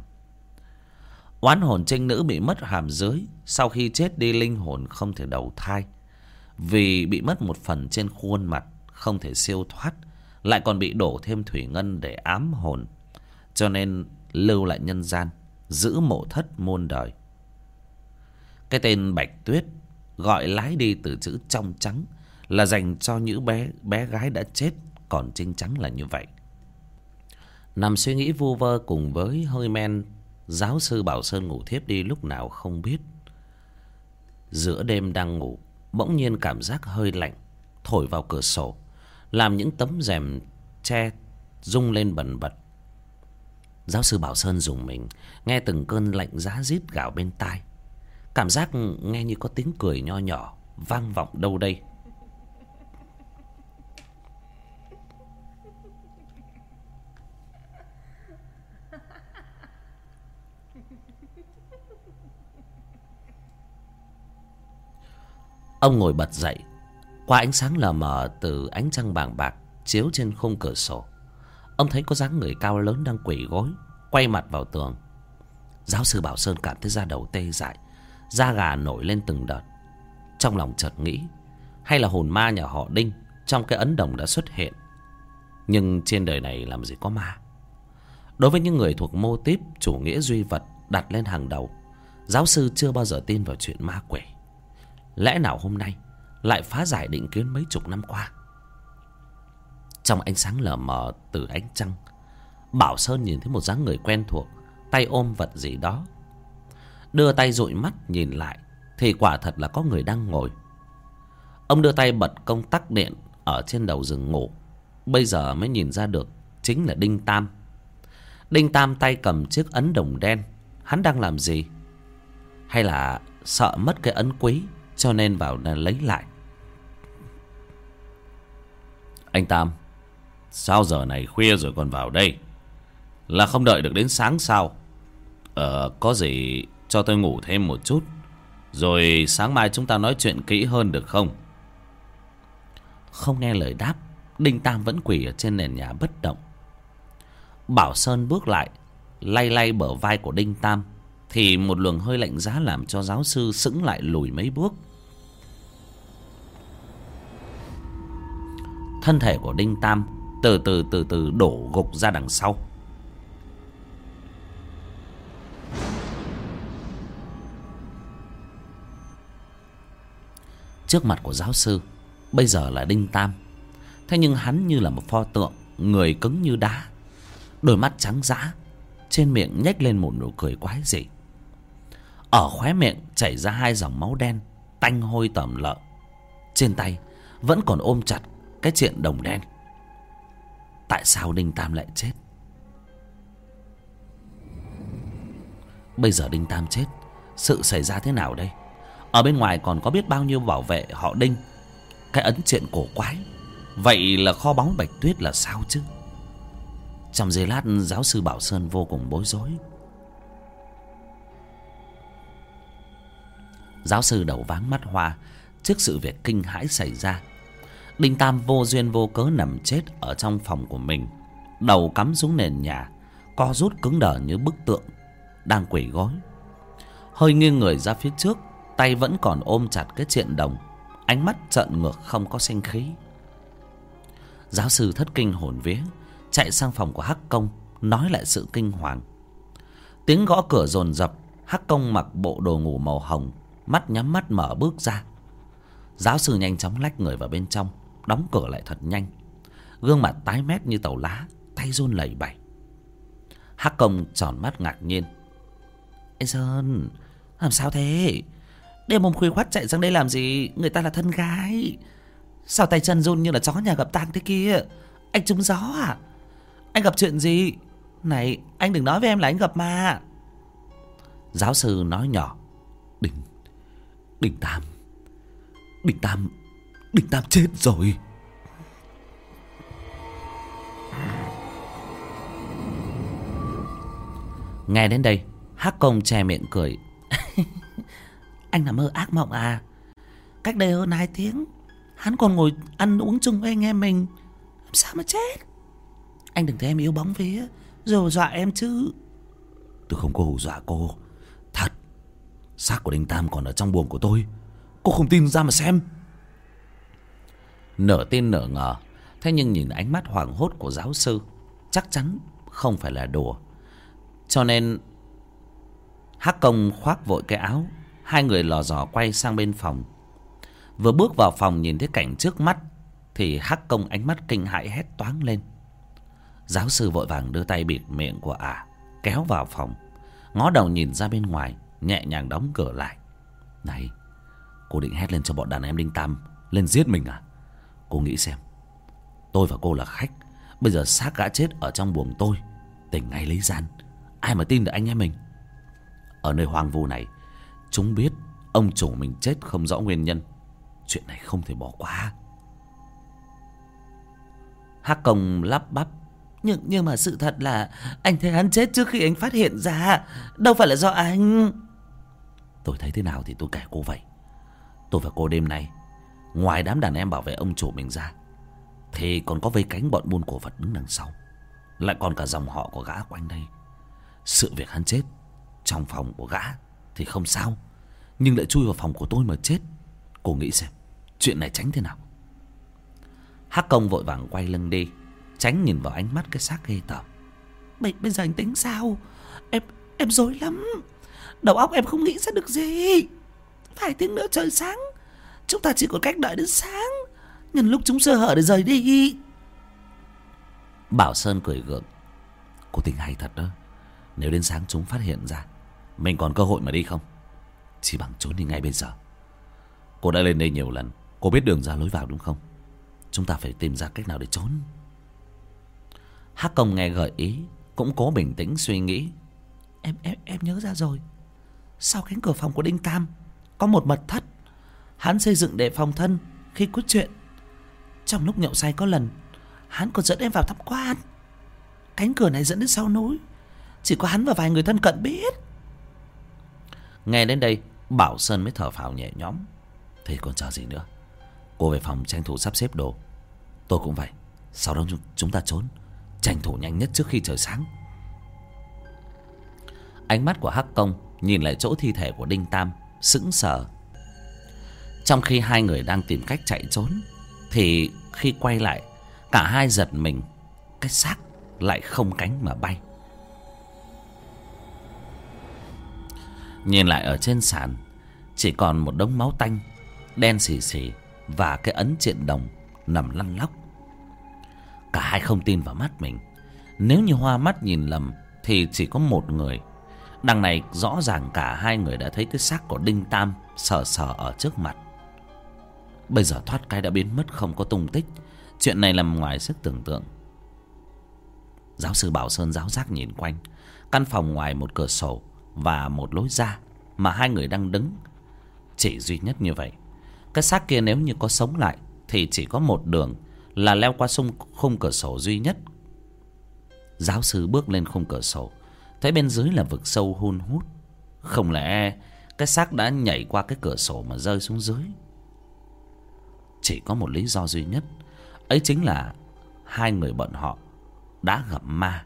Oán hồn trinh nữ bị mất hàm dưới, sau khi chết đi linh hồn không thể đầu thai, vì bị mất một phần trên khuôn mặt, không thể siêu thoát, lại còn bị đổ thêm thủy ngân để ám hồn, cho nên lưu lại nhân gian, giữ mộ thất muôn đời. Cái tên Bạch Tuyết gọi lái đi từ chữ trong trắng là dành cho những bé bé gái đã chết, còn trinh trắng là như vậy. Nằm suy nghĩ vu vơ cùng với hơi men, giáo sư Bảo Sơn ngủ thiếp đi lúc nào không biết. Giữa đêm đang ngủ, bỗng nhiên cảm giác hơi lạnh thổi vào cửa sổ, làm những tấm rèm tre rung lên bần bật. Giáo sư Bảo Sơn rùng mình, nghe từng cơn lạnh giá rít gào bên tai. Cảm giác nghe như có tiếng cười nho nhỏ vang vọng đâu đây. Ông ngồi bật dậy, qua ánh sáng lờ mờ từ ánh trăng bàng bạc chiếu trên khung cửa sổ, ông thấy có dáng người cao lớn đang quỳ gối, quay mặt vào tường. Giáo sư Bảo Sơn cảm thấy da đầu tê dại, da gà nổi lên từng đợt. Trong lòng chợt nghĩ, hay là hồn ma nhà họ Đinh trong cái ấn đồng đã xuất hiện. Nhưng trên đời này làm gì có ma. Đối với những người thuộc mô típ chủ nghĩa duy vật đặt lên hàng đầu, giáo sư chưa bao giờ tin vào chuyện ma quỷ. Lẽ nào hôm nay lại phá giải định kiến mấy chục năm qua? Trong ánh sáng lờ mờ từ ánh trăng, Bảo Sơn nhìn thấy một dáng người quen thuộc, tay ôm vật gì đó. Đưa tay dụi mắt nhìn lại thì quả thật là có người đang ngồi. Ông đưa tay bật công tắc điện ở trên đầu giường ngủ, bây giờ mới nhìn ra được chính là Đinh Tam. Đinh Tam tay cầm chiếc ấn đồng đen. Hắn đang làm gì? Hay là sợ mất cái ấn quý cho nên vào lấy lại? Anh Tam, sao giờ này khuya rồi còn vào đây? Là không đợi được đến sáng sao? Ờ, có gì cho tôi ngủ thêm một chút, rồi sáng mai chúng ta nói chuyện kỹ hơn được không? Không nghe lời đáp, Đinh Tam vẫn quỳ ở trên nền nhà bất động. Bảo Sơn bước lại, lay lay bờ vai của Đinh Tam, thì một luồng hơi lạnh giá làm cho giáo sư sững lại lùi mấy bước. Thân thể của Đinh Tam từ từ từ từ đổ gục ra đằng sau. Trước mặt của giáo sư bây giờ là Đinh Tam. Thế nhưng hắn như là một pho tượng, người cứng như đá, đôi mắt trắng dã, trên miệng nhếch lên một nụ cười quái dị. Ở khóe miệng chảy ra hai dòng máu đen tanh hôi tởm lợm. Trên tay vẫn còn ôm chặt cái triện đồng đen. Tại sao Đinh Tam lại chết? Bây giờ Đinh Tam chết, sự xảy ra thế nào đây? Ở bên ngoài còn có biết bao nhiêu bảo vệ họ Đinh. Cái ấn triện cổ quái, vậy là kho báu Bạch Tuyết là sao chứ? Trong giây lát, giáo sư Bảo Sơn vô cùng bối rối. Giáo sư đầu váng mắt hoa trước sự việc kinh hãi xảy ra. Đinh Tam vô duyên vô cớ nằm chết ở trong phòng của mình, đầu cắm xuống nền nhà, co rút cứng đờ như bức tượng đang quỳ gối. Hơi nghiêng người ra phía trước, tay vẫn còn ôm chặt cái triện đồng, ánh mắt trợn ngược không có sinh khí. Giáo sư thất kinh hồn vía, chạy sang phòng của Hắc Công nói lại sự kinh hoàng. Tiếng gõ cửa dồn dập. Hắc Công mặc bộ đồ ngủ màu hồng, mắt nhắm mắt mở bước ra. Giáo sư nhanh chóng lách người vào bên trong, đóng cửa lại thật nhanh. Gương mặt tái mét như tàu lá, tay run lẩy bẩy. Hắc Công tròn mắt ngạc nhiên. Ê Sơn, làm sao thế? Đêm hôm khuya khoắt chạy sang đây làm gì? Người ta là thân gái. Sao tay chân run như là chó nhà gặp tang thế kia? Anh trúng gió à? Anh gặp chuyện gì? Này, anh đừng nói với em là anh gặp ma. Giáo sư nói nhỏ. Đinh Đinh Tam Đinh Tam Đinh Tam chết rồi. Nghe đến đây, Hắc Công che miệng cười. Anh nằm mơ ác mộng à? Cách đây hơn hai tiếng hắn còn ngồi ăn uống chung với anh em mình, làm sao mà chết? Anh đừng thấy em yếu bóng vía rồi hù dọa em chứ. Tôi không có hù dọa cô. Thật, xác của Đinh Tam còn ở trong buồng của tôi. Cô không tin ra mà xem. Nửa tin nửa ngờ, thế nhưng nhìn ánh mắt hoảng hốt của giáo sư, chắc chắn không phải là đùa. Cho nên Hắc Công khoác vội cái áo, hai người lò dò quay sang bên phòng. Vừa bước vào phòng nhìn thấy cảnh trước mắt thì Hắc Công ánh mắt kinh hãi hét toáng lên. Giáo sư vội vàng đưa tay bịt miệng của ả, kéo vào phòng, ngó đầu nhìn ra bên ngoài, nhẹ nhàng đóng cửa lại. Này, cô định hét lên cho bọn đàn em Đinh Tam lên giết mình à? Cô nghĩ xem, tôi và cô là khách, bây giờ xác gã chết ở trong buồng tôi, tỉnh ngay lấy gian, ai mà tin được anh em mình? Ở nơi hoang vu này, chúng biết ông chủ mình chết không rõ nguyên nhân. Chuyện này không thể bỏ qua. Hắc Công lắp bắp. Nhưng, nhưng mà sự thật là anh thấy hắn chết trước khi anh phát hiện ra, đâu phải là do anh. Tôi thấy thế nào thì tôi kể cô vậy. Tôi và cô đêm nay, ngoài đám đàn em bảo vệ ông chủ mình ra, thì còn có vây cánh bọn buôn cổ vật đứng đằng sau, lại còn cả dòng họ của gã quanh đây. Sự việc hắn chết trong phòng của gã thì không sao, nhưng lại chui vào phòng của tôi mà chết. Cô nghĩ xem, chuyện này tránh thế nào? Hắc Công vội vàng quay lưng đi, tránh nhìn vào ánh mắt cái xác ghê tởm. Bây, bây giờ anh tính sao? Em em rối lắm. Đầu óc em không nghĩ ra được gì. Vài tiếng nữa trời sáng, chúng ta chỉ còn cách đợi đến sáng, nhân lúc chúng sơ hở để rời đi. Bảo Sơn cười gượng. Cô tính hay thật đó. Nếu đến sáng chúng phát hiện ra, mình còn cơ hội mà đi không? Chỉ bằng trốn đi ngay bây giờ. Cô đã lên đây nhiều lần, cô biết đường ra lối vào đúng không? Chúng ta phải tìm ra cách nào để trốn. Hắc Công nghe gợi ý, cũng cố bình tĩnh suy nghĩ. Em em em nhớ ra rồi. Sau cánh cửa phòng của Đinh Tam có một mật thất, hắn xây dựng để phòng thân khi có chuyện. Trong lúc nhậu say có lần hắn còn dẫn em vào tham quan. Cánh cửa này dẫn đến sau núi, chỉ có hắn và vài người thân cận biết. Nghe đến đây Bảo Sơn mới thở phào nhẹ nhõm. Thế còn chờ gì nữa, cô về phòng tranh thủ sắp xếp đồ. Tôi cũng vậy. Sau đó chúng ta trốn, tranh thủ nhanh nhất trước khi trời sáng. Ánh mắt của Hắc Công nhìn lại chỗ thi thể của Đinh Tam, sững sờ. Trong khi hai người đang tìm cách chạy trốn, thì khi quay lại, cả hai giật mình. Cái xác lại không cánh mà bay. Nhìn lại ở trên sàn, chỉ còn một đống máu tanh đen xì xì và cái ấn triện đồng nằm lăn lóc. Cả hai không tin vào mắt mình. Nếu như hoa mắt nhìn lầm thì chỉ có một người. Đằng này rõ ràng cả hai người đã thấy cái xác của Đinh Tam sờ sờ ở trước mặt. Bây giờ thoát cái đã biến mất không có tung tích. Chuyện này nằm ngoài sức tưởng tượng. Giáo sư Bảo Sơn giáo giác nhìn quanh. Căn phòng ngoài một cửa sổ và một lối ra mà hai người đang đứng, chỉ duy nhất như vậy. Cái xác kia nếu như có sống lại thì chỉ có một đường, là leo qua xung khung cửa sổ duy nhất. Giáo sư bước lên khung cửa sổ, thấy bên dưới là vực sâu hun hút. Không lẽ cái xác đã nhảy qua cái cửa sổ mà rơi xuống dưới? Chỉ có một lý do duy nhất, ấy chính là hai người bọn họ đã gặp ma.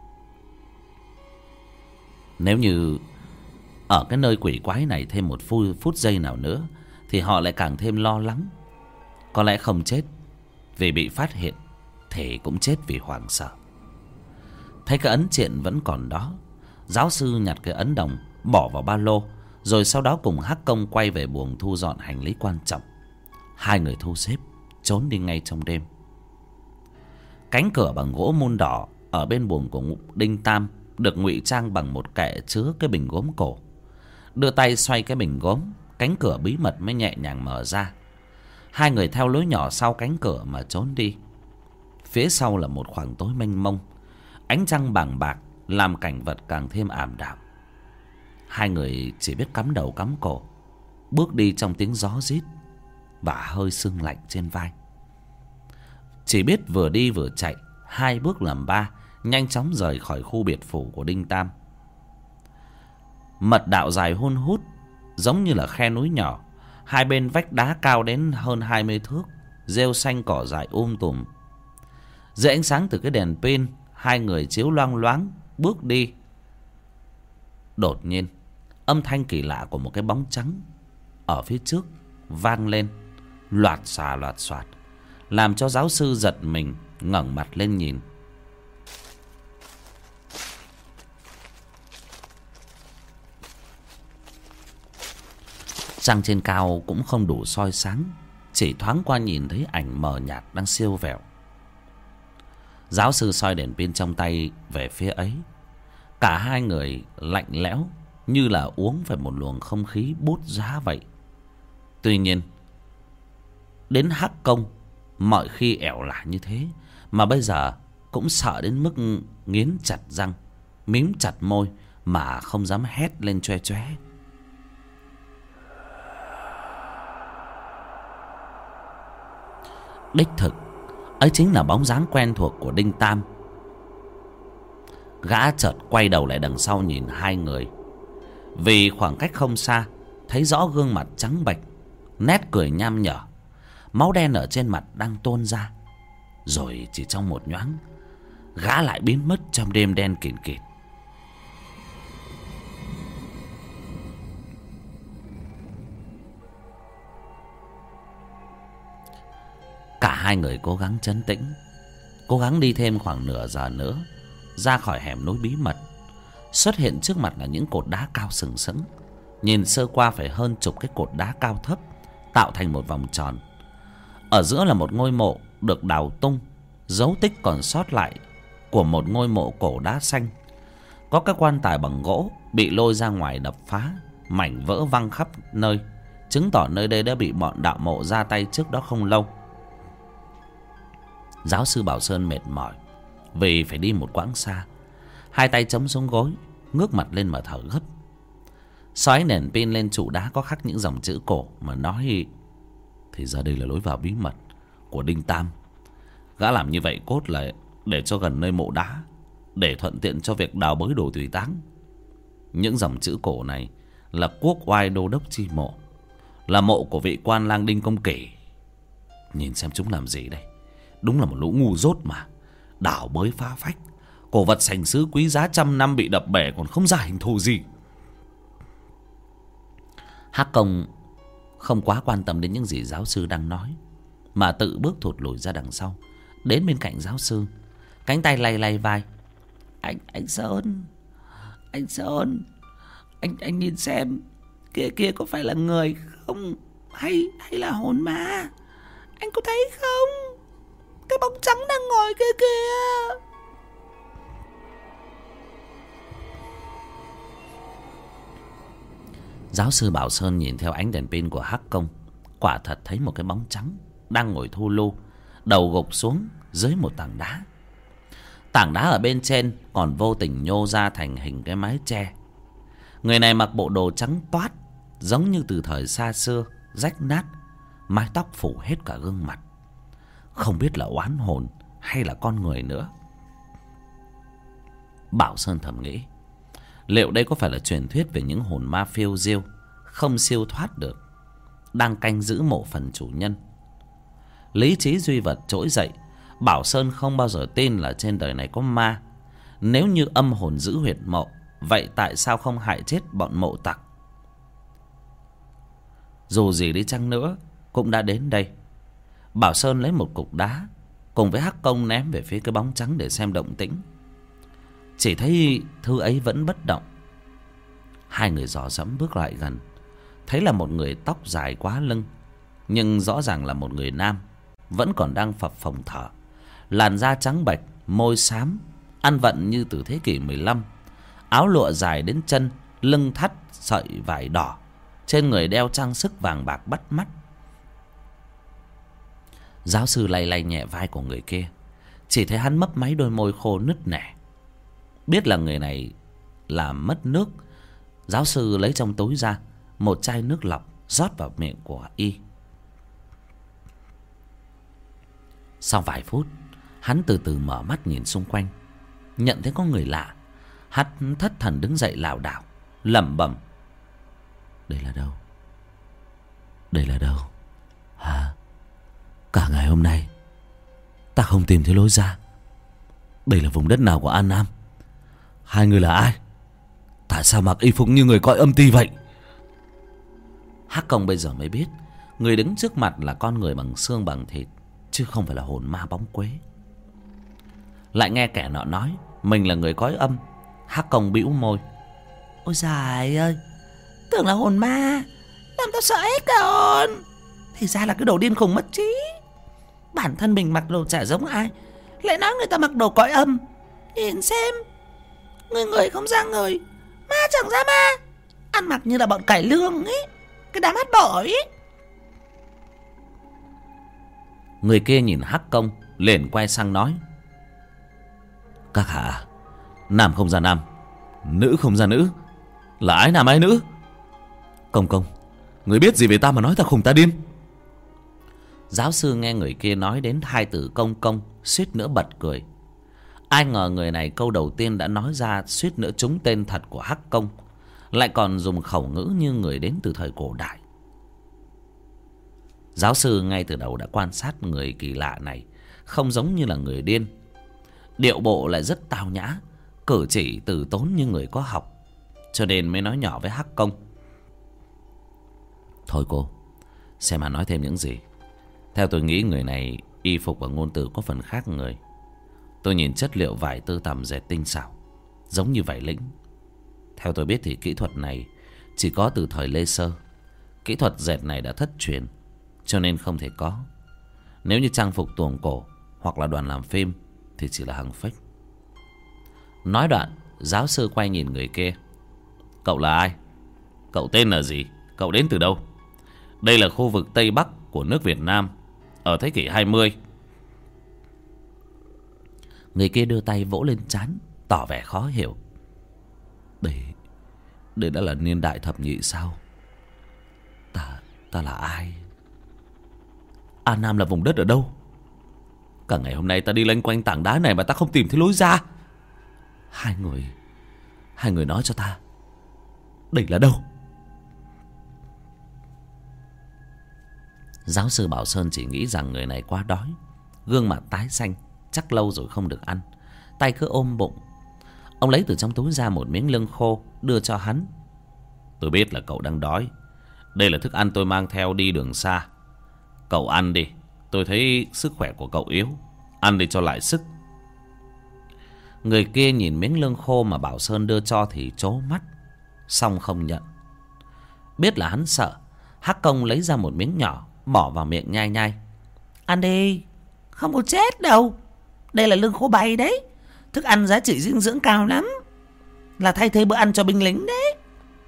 Nếu như ở cái nơi quỷ quái này thêm một phút, phút giây nào nữa thì họ lại càng thêm lo lắng. Có lẽ không chết vì bị phát hiện, thì cũng chết vì hoảng sợ. Thấy cái ấn triện vẫn còn đó, giáo sư nhặt cái ấn đồng bỏ vào ba lô, rồi sau đó cùng Hắc Công quay về buồng thu dọn hành lý quan trọng. Hai người thu xếp trốn đi ngay trong đêm. Cánh cửa bằng gỗ mun đỏ ở bên buồng của Đinh Tam được ngụy trang bằng một kệ chứa cái bình gốm cổ. Đưa tay xoay cái bình gốm, cánh cửa bí mật mới nhẹ nhàng mở ra. Hai người theo lối nhỏ sau cánh cửa mà trốn đi. Phía sau là một khoảng tối mênh mông. Ánh trăng bàng bạc làm cảnh vật càng thêm ảm đạm. Hai người chỉ biết cắm đầu cắm cổ, bước đi trong tiếng gió rít và hơi sương lạnh trên vai. Chỉ biết vừa đi vừa chạy, hai bước làm ba, nhanh chóng rời khỏi khu biệt phủ của Đinh Tam. Mật đạo dài hun hút, giống như là khe núi nhỏ. Hai bên vách đá cao đến hơn hai mươi thước, rêu xanh cỏ dại um tùm. Dưới ánh sáng từ cái đèn pin, hai người chiếu loang loáng bước đi. Đột nhiên, âm thanh kỳ lạ của một cái bóng trắng ở phía trước vang lên, loạt xà loạt xoạt, làm cho giáo sư giật mình, ngẩng mặt lên nhìn. Trăng trên cao cũng không đủ soi sáng, chỉ thoáng qua nhìn thấy ảnh mờ nhạt đang siêu vẹo. Giáo sư soi đèn pin trong tay về phía ấy. Cả hai người lạnh lẽo, như là uống phải một luồng không khí bút giá vậy. Tuy nhiên, đến Hắc Công mọi khi ẻo lả như thế, mà bây giờ cũng sợ đến mức nghiến chặt răng, mím chặt môi mà không dám hét lên choe choé. Đích thực, ấy chính là bóng dáng quen thuộc của Đinh Tam. Gã chợt quay đầu lại đằng sau nhìn hai người. Vì khoảng cách không xa, thấy rõ gương mặt trắng bệch, nét cười nham nhở, máu đen ở trên mặt đang tuôn ra. Rồi chỉ trong một nhoáng, gã lại biến mất trong đêm đen kịt kịt. Cả hai người cố gắng trấn tĩnh, cố gắng đi thêm khoảng nửa giờ nữa ra khỏi hẻm núi bí mật. Xuất hiện trước mặt là những cột đá cao sừng sững, nhìn sơ qua phải hơn chục cái cột đá cao thấp tạo thành một vòng tròn. Ở giữa là một ngôi mộ được đào tung, dấu tích còn sót lại của một ngôi mộ cổ đá xanh. Có các quan tài bằng gỗ bị lôi ra ngoài đập phá, mảnh vỡ văng khắp nơi, chứng tỏ nơi đây đã bị bọn đạo mộ ra tay trước đó không lâu. Giáo sư Bảo Sơn mệt mỏi vì phải đi một quãng xa. hai tay chống xuống gối, ngước mặt lên mà thở gấp. Soi nền pin lên trụ đá có khắc những dòng chữ cổ mà nói: thì ra đây là lối vào bí mật của Đinh Tam. Gã làm như vậy cốt là để cho gần nơi mộ đá, để thuận tiện cho việc đào bới đồ tùy táng. Những dòng chữ cổ này là quốc oai đô đốc chi mộ, là mộ của vị quan lang Đinh Công Kỷ. Nhìn xem chúng làm gì đây. Đúng là một lũ ngu dốt mà. Đào bới phá phách, cổ vật sành sứ quý giá trăm năm bị đập bể còn không ra hình thù gì. Hắc Công không quá quan tâm đến những gì giáo sư đang nói, mà tự bước thụt lùi ra đằng sau, đến bên cạnh giáo sư, cánh tay lay lay vai. Anh anh Sơn, anh Sơn, anh anh nhìn xem, kia kia có phải là người không, hay hay là hồn ma? Anh có thấy không? Cái bóng trắng đang ngồi kia kìa. Giáo sư Bảo Sơn nhìn theo ánh đèn pin của Hắc Công, quả thật thấy một cái bóng trắng đang ngồi thu lu, đầu gục xuống dưới một tảng đá. Tảng đá ở bên trên còn vô tình nhô ra thành hình cái mái che. Người này mặc bộ đồ trắng toát, giống như từ thời xa xưa, rách nát, mái tóc phủ hết cả gương mặt. Không biết là oán hồn hay là con người nữa. Bảo Sơn thầm nghĩ, liệu đây có phải là truyền thuyết về những hồn ma phiêu diêu không siêu thoát được, đang canh giữ mộ phần chủ nhân? Lý trí duy vật trỗi dậy. Bảo Sơn không bao giờ tin là trên đời này có ma. Nếu như âm hồn giữ huyệt mộ, vậy tại sao không hại chết bọn mộ tặc? Dù gì đi chăng nữa cũng đã đến đây. Bảo Sơn lấy một cục đá cùng với Hắc Công ném về phía cái bóng trắng để xem động tĩnh. Chỉ thấy thứ ấy vẫn bất động. Hai người dò dẫm bước lại gần, thấy là một người tóc dài quá lưng, nhưng rõ ràng là một người nam, vẫn còn đang phập phồng thở. Làn da trắng bệch, môi xám, ăn vận như từ thế kỷ mười lăm. Áo lụa dài đến chân, lưng thắt sợi vải đỏ, trên người đeo trang sức vàng bạc bắt mắt. Giáo sư lay lay nhẹ vai của người kia, chỉ thấy hắn mấp máy đôi môi khô nứt nẻ. Biết là người này là mất nước, giáo sư lấy trong túi ra một chai nước lọc rót vào miệng của y. Sau vài phút, hắn từ từ mở mắt nhìn xung quanh, nhận thấy có người lạ. Hắn thất thần đứng dậy lảo đảo, lẩm bẩm: đây là đâu? Đây là đâu? Hả? Cả ngày hôm nay ta không tìm thấy lối ra. Đây là vùng đất nào của An Nam? Hai người là ai? Tại sao mặc y phục như người coi âm ty vậy? Hắc Công bây giờ mới biết, người đứng trước mặt là con người bằng xương bằng thịt, chứ không phải là hồn ma bóng quế. Lại nghe kẻ nọ nói mình là người cõi âm. Hắc Công bĩu môi: ôi giời ơi, tưởng là hồn ma, làm tao sợ hết cả hồn. Thì ra là cái đồ điên khùng mất trí. Bản thân mình mặc đồ chả giống ai, lại nói người ta mặc đồ cõi âm. Nhìn xem, người người không ra người, ma chẳng ra ma, ăn mặc như là bọn cải lương ấy, cái đám hát bội ấy. Người kia nhìn Hắc Công liền quay sang nói: các hạ, nam không ra nam, nữ không ra nữ, là ái nam ái nữ. Công công, người biết gì về ta mà nói ta khùng ta điên? Giáo sư nghe người kia nói đến hai từ công công, suýt nữa bật cười. Ai ngờ người này câu đầu tiên đã nói ra suýt nữa trúng tên thật của Hắc Công, lại còn dùng khẩu ngữ như người đến từ thời cổ đại. Giáo sư ngay từ đầu đã quan sát người kỳ lạ này, không giống như là người điên. Điệu bộ lại rất tao nhã, cử chỉ từ tốn như người có học, cho nên mới nói nhỏ với Hắc Công: thôi cô, xem mà nói thêm những gì. Theo tôi nghĩ người này y phục và ngôn từ có phần khác người. Tôi nhìn chất liệu vải tơ tằm dệt tinh xảo, giống như vải lĩnh. Theo tôi biết thì kỹ thuật này chỉ có từ thời Lê Sơ. Kỹ thuật dệt này đã thất truyền, cho nên không thể có. Nếu như trang phục tuồng cổ hoặc là đoàn làm phim thì chỉ là hàng fake. Nói đoạn, giáo sư quay nhìn người kia: cậu là ai? Cậu tên là gì? Cậu đến từ đâu? Đây là khu vực Tây Bắc của nước Việt Nam ở thế kỷ hai mươi. Người kia đưa tay vỗ lên trán, tỏ tỏ vẻ khó hiểu. Đây, đây đã là niên đại thập nhị sao? Ta, ta là ai? An Nam là vùng đất ở đâu? Cả ngày hôm nay ta đi loanh quanh tảng đá này mà ta không tìm thấy lối ra. Hai người, hai người nói cho ta, đây là đâu? Giáo sư Bảo Sơn chỉ nghĩ rằng người này quá đói, gương mặt tái xanh, chắc lâu rồi không được ăn, tay cứ ôm bụng. Ông lấy từ trong túi ra một miếng lương khô đưa cho hắn. Tôi biết là cậu đang đói, đây là thức ăn tôi mang theo đi đường xa. Cậu ăn đi, tôi thấy sức khỏe của cậu yếu, ăn đi cho lại sức. Người kia nhìn miếng lương khô mà Bảo Sơn đưa cho thì trố mắt, xong không nhận. Biết là hắn sợ, Hắc Công lấy ra một miếng nhỏ, bỏ vào miệng nhai nhai. Ăn đi, không có chết đâu. Đây là lương khô bay đấy, thức ăn giá trị dinh dưỡng cao lắm, là thay thế bữa ăn cho binh lính đấy.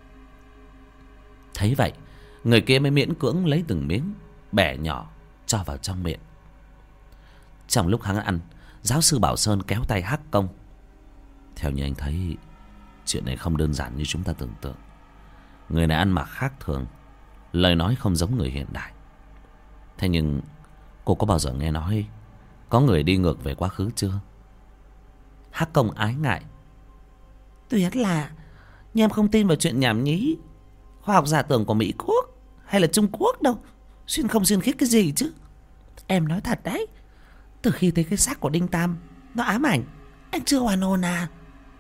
Thấy vậy, người kia mới miễn cưỡng lấy từng miếng, bẻ nhỏ cho vào trong miệng. Trong lúc hắn ăn, giáo sư Bảo Sơn kéo tay Hắc Công. Theo như anh thấy, chuyện này không đơn giản như chúng ta tưởng tượng. Người này ăn mặc khác thường, lời nói không giống người hiện đại. Thế nhưng cô có bao giờ nghe nói có người đi ngược về quá khứ chưa? Hắc Công ái ngại. Tuyệt là, nhưng em không tin vào chuyện nhảm nhí khoa học giả tưởng của Mỹ Quốc hay là Trung Quốc đâu. Xuyên không xuyên khiết cái gì chứ. Em nói thật đấy, từ khi thấy cái xác của Đinh Tam nó ám ảnh, anh chưa hoàn hồn à?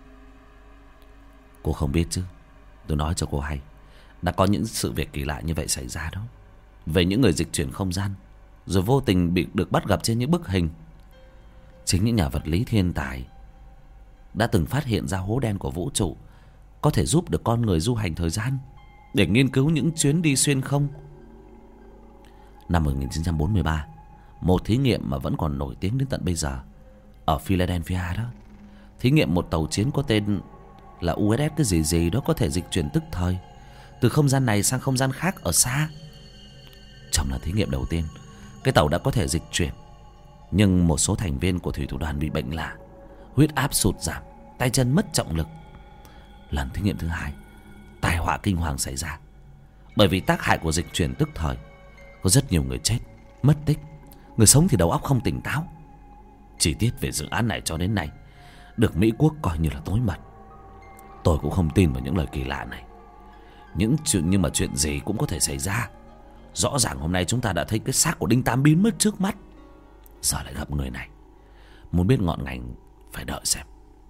Cô không biết chứ, tôi nói cho cô hay, đã có những sự việc kỳ lạ như vậy xảy ra đó. Về những người dịch chuyển không gian rồi vô tình bị được bắt gặp trên những bức hình. Chính những nhà vật lý thiên tài đã từng phát hiện ra hố đen của vũ trụ có thể giúp được con người du hành thời gian để nghiên cứu những chuyến đi xuyên không. Năm một nghìn chín trăm bốn mươi ba, một thí nghiệm mà vẫn còn nổi tiếng đến tận bây giờ ở Philadelphia đó. Thí nghiệm một tàu chiến có tên là u ét ét cái gì gì đó có thể dịch chuyển tức thời từ không gian này sang không gian khác ở xa. Trong lần thí nghiệm đầu tiên, cái tàu đã có thể dịch chuyển, nhưng một số thành viên của thủy thủ đoàn bị bệnh lạ, huyết áp sụt giảm, tay chân mất trọng lực. Lần thí nghiệm thứ hai, tai họa kinh hoàng xảy ra. Bởi vì tác hại của dịch chuyển tức thời, có rất nhiều người chết, mất tích, người sống thì đầu óc không tỉnh táo. Chi tiết về dự án này cho đến nay được Mỹ Quốc coi như là tối mật. Tôi cũng không tin vào những lời kỳ lạ này. Những chuyện nhưng mà chuyện gì cũng có thể xảy ra. Rõ ràng hôm nay chúng ta đã thấy cái xác của Đinh Tam biến mất trước mắt, giờ lại gặp người này. Muốn biết ngọn ngành phải đợi xem.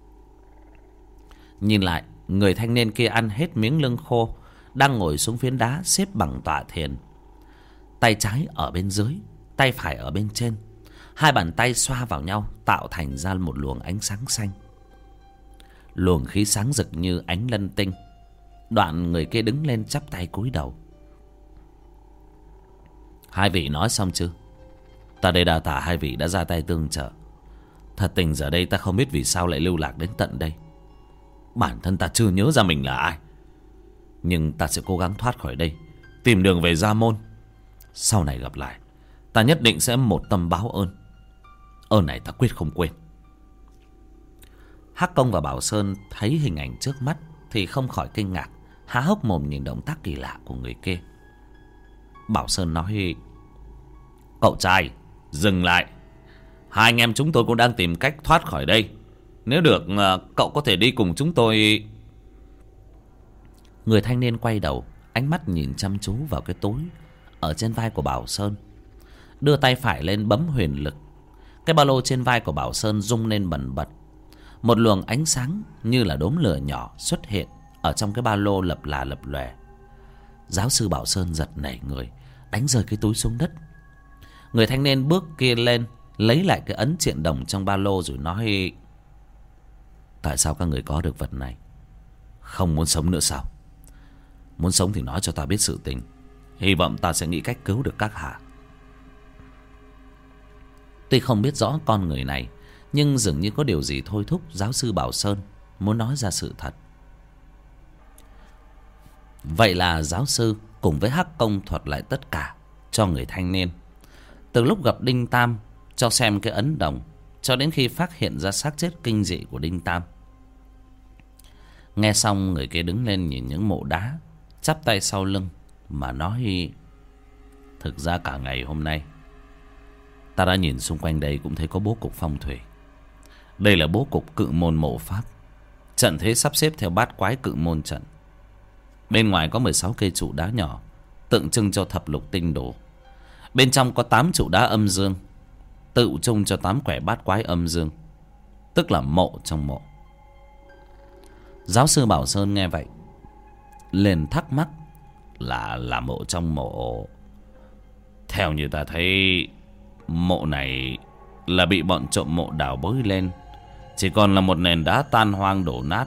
Nhìn lại, người thanh niên kia ăn hết miếng lương khô, đang ngồi xuống phiến đá xếp bằng tọa thiền. Tay trái ở bên dưới, tay phải ở bên trên. Hai bàn tay xoa vào nhau tạo thành ra một luồng ánh sáng xanh. Luồng khí sáng rực như ánh lân tinh. Đoạn người kia đứng lên chắp tay cúi đầu. Hai vị nói xong chưa? Ta đây đa tạ hai vị đã ra tay tương trợ. Thật tình giờ đây ta không biết vì sao lại lưu lạc đến tận đây. Bản thân ta chưa nhớ ra mình là ai, nhưng ta sẽ cố gắng thoát khỏi đây, tìm đường về Gia Môn. Sau này gặp lại, ta nhất định sẽ một tâm báo ơn. Ơn này ta quyết không quên. Hắc Công và Bảo Sơn thấy hình ảnh trước mắt thì không khỏi kinh ngạc, há hốc mồm nhìn động tác kỳ lạ của người kia. Bảo Sơn nói: Cậu trai, dừng lại. Hai anh em chúng tôi cũng đang tìm cách thoát khỏi đây. Nếu được, cậu có thể đi cùng chúng tôi. Người thanh niên quay đầu, ánh mắt nhìn chăm chú vào cái túi ở trên vai của Bảo Sơn, đưa tay phải lên bấm huyền lực. Cái ba lô trên vai của Bảo Sơn rung lên bần bật. Một luồng ánh sáng như là đốm lửa nhỏ xuất hiện ở trong cái ba lô lập là lập lòe. Giáo sư Bảo Sơn giật nảy người, đánh rơi cái túi xuống đất. Người thanh niên bước kia lên, lấy lại cái ấn triện đồng trong ba lô rồi nói: Tại sao các người có được vật này? Không muốn sống nữa sao? Muốn sống thì nói cho ta biết sự tình, hy vọng ta sẽ nghĩ cách cứu được các hạ. Tuy không biết rõ con người này, nhưng dường như có điều gì thôi thúc giáo sư Bảo Sơn muốn nói ra sự thật. Vậy là giáo sư cùng với Hắc Công thuật lại tất cả cho người thanh niên. Từ lúc gặp Đinh Tam, cho xem cái ấn đồng, cho đến khi phát hiện ra xác chết kinh dị của Đinh Tam. Nghe xong người kia đứng lên nhìn những mộ đá, chắp tay sau lưng mà nói: thực ra cả ngày hôm nay ta đã nhìn xung quanh đây cũng thấy có bố cục phong thủy. Đây là bố cục cự môn mộ pháp. Trận thế sắp xếp theo bát quái cự môn trận. Bên ngoài có mười sáu cây trụ đá nhỏ tượng trưng cho thập lục tinh đồ. Bên trong có tám trụ đá âm dương tự chung cho tám quẻ bát quái âm dương, tức là mộ trong mộ. Giáo sư Bảo Sơn nghe vậy liền thắc mắc là là mộ trong mộ. Theo như ta thấy, mộ này là bị bọn trộm mộ đào bới lên, chỉ còn là một nền đá tan hoang đổ nát.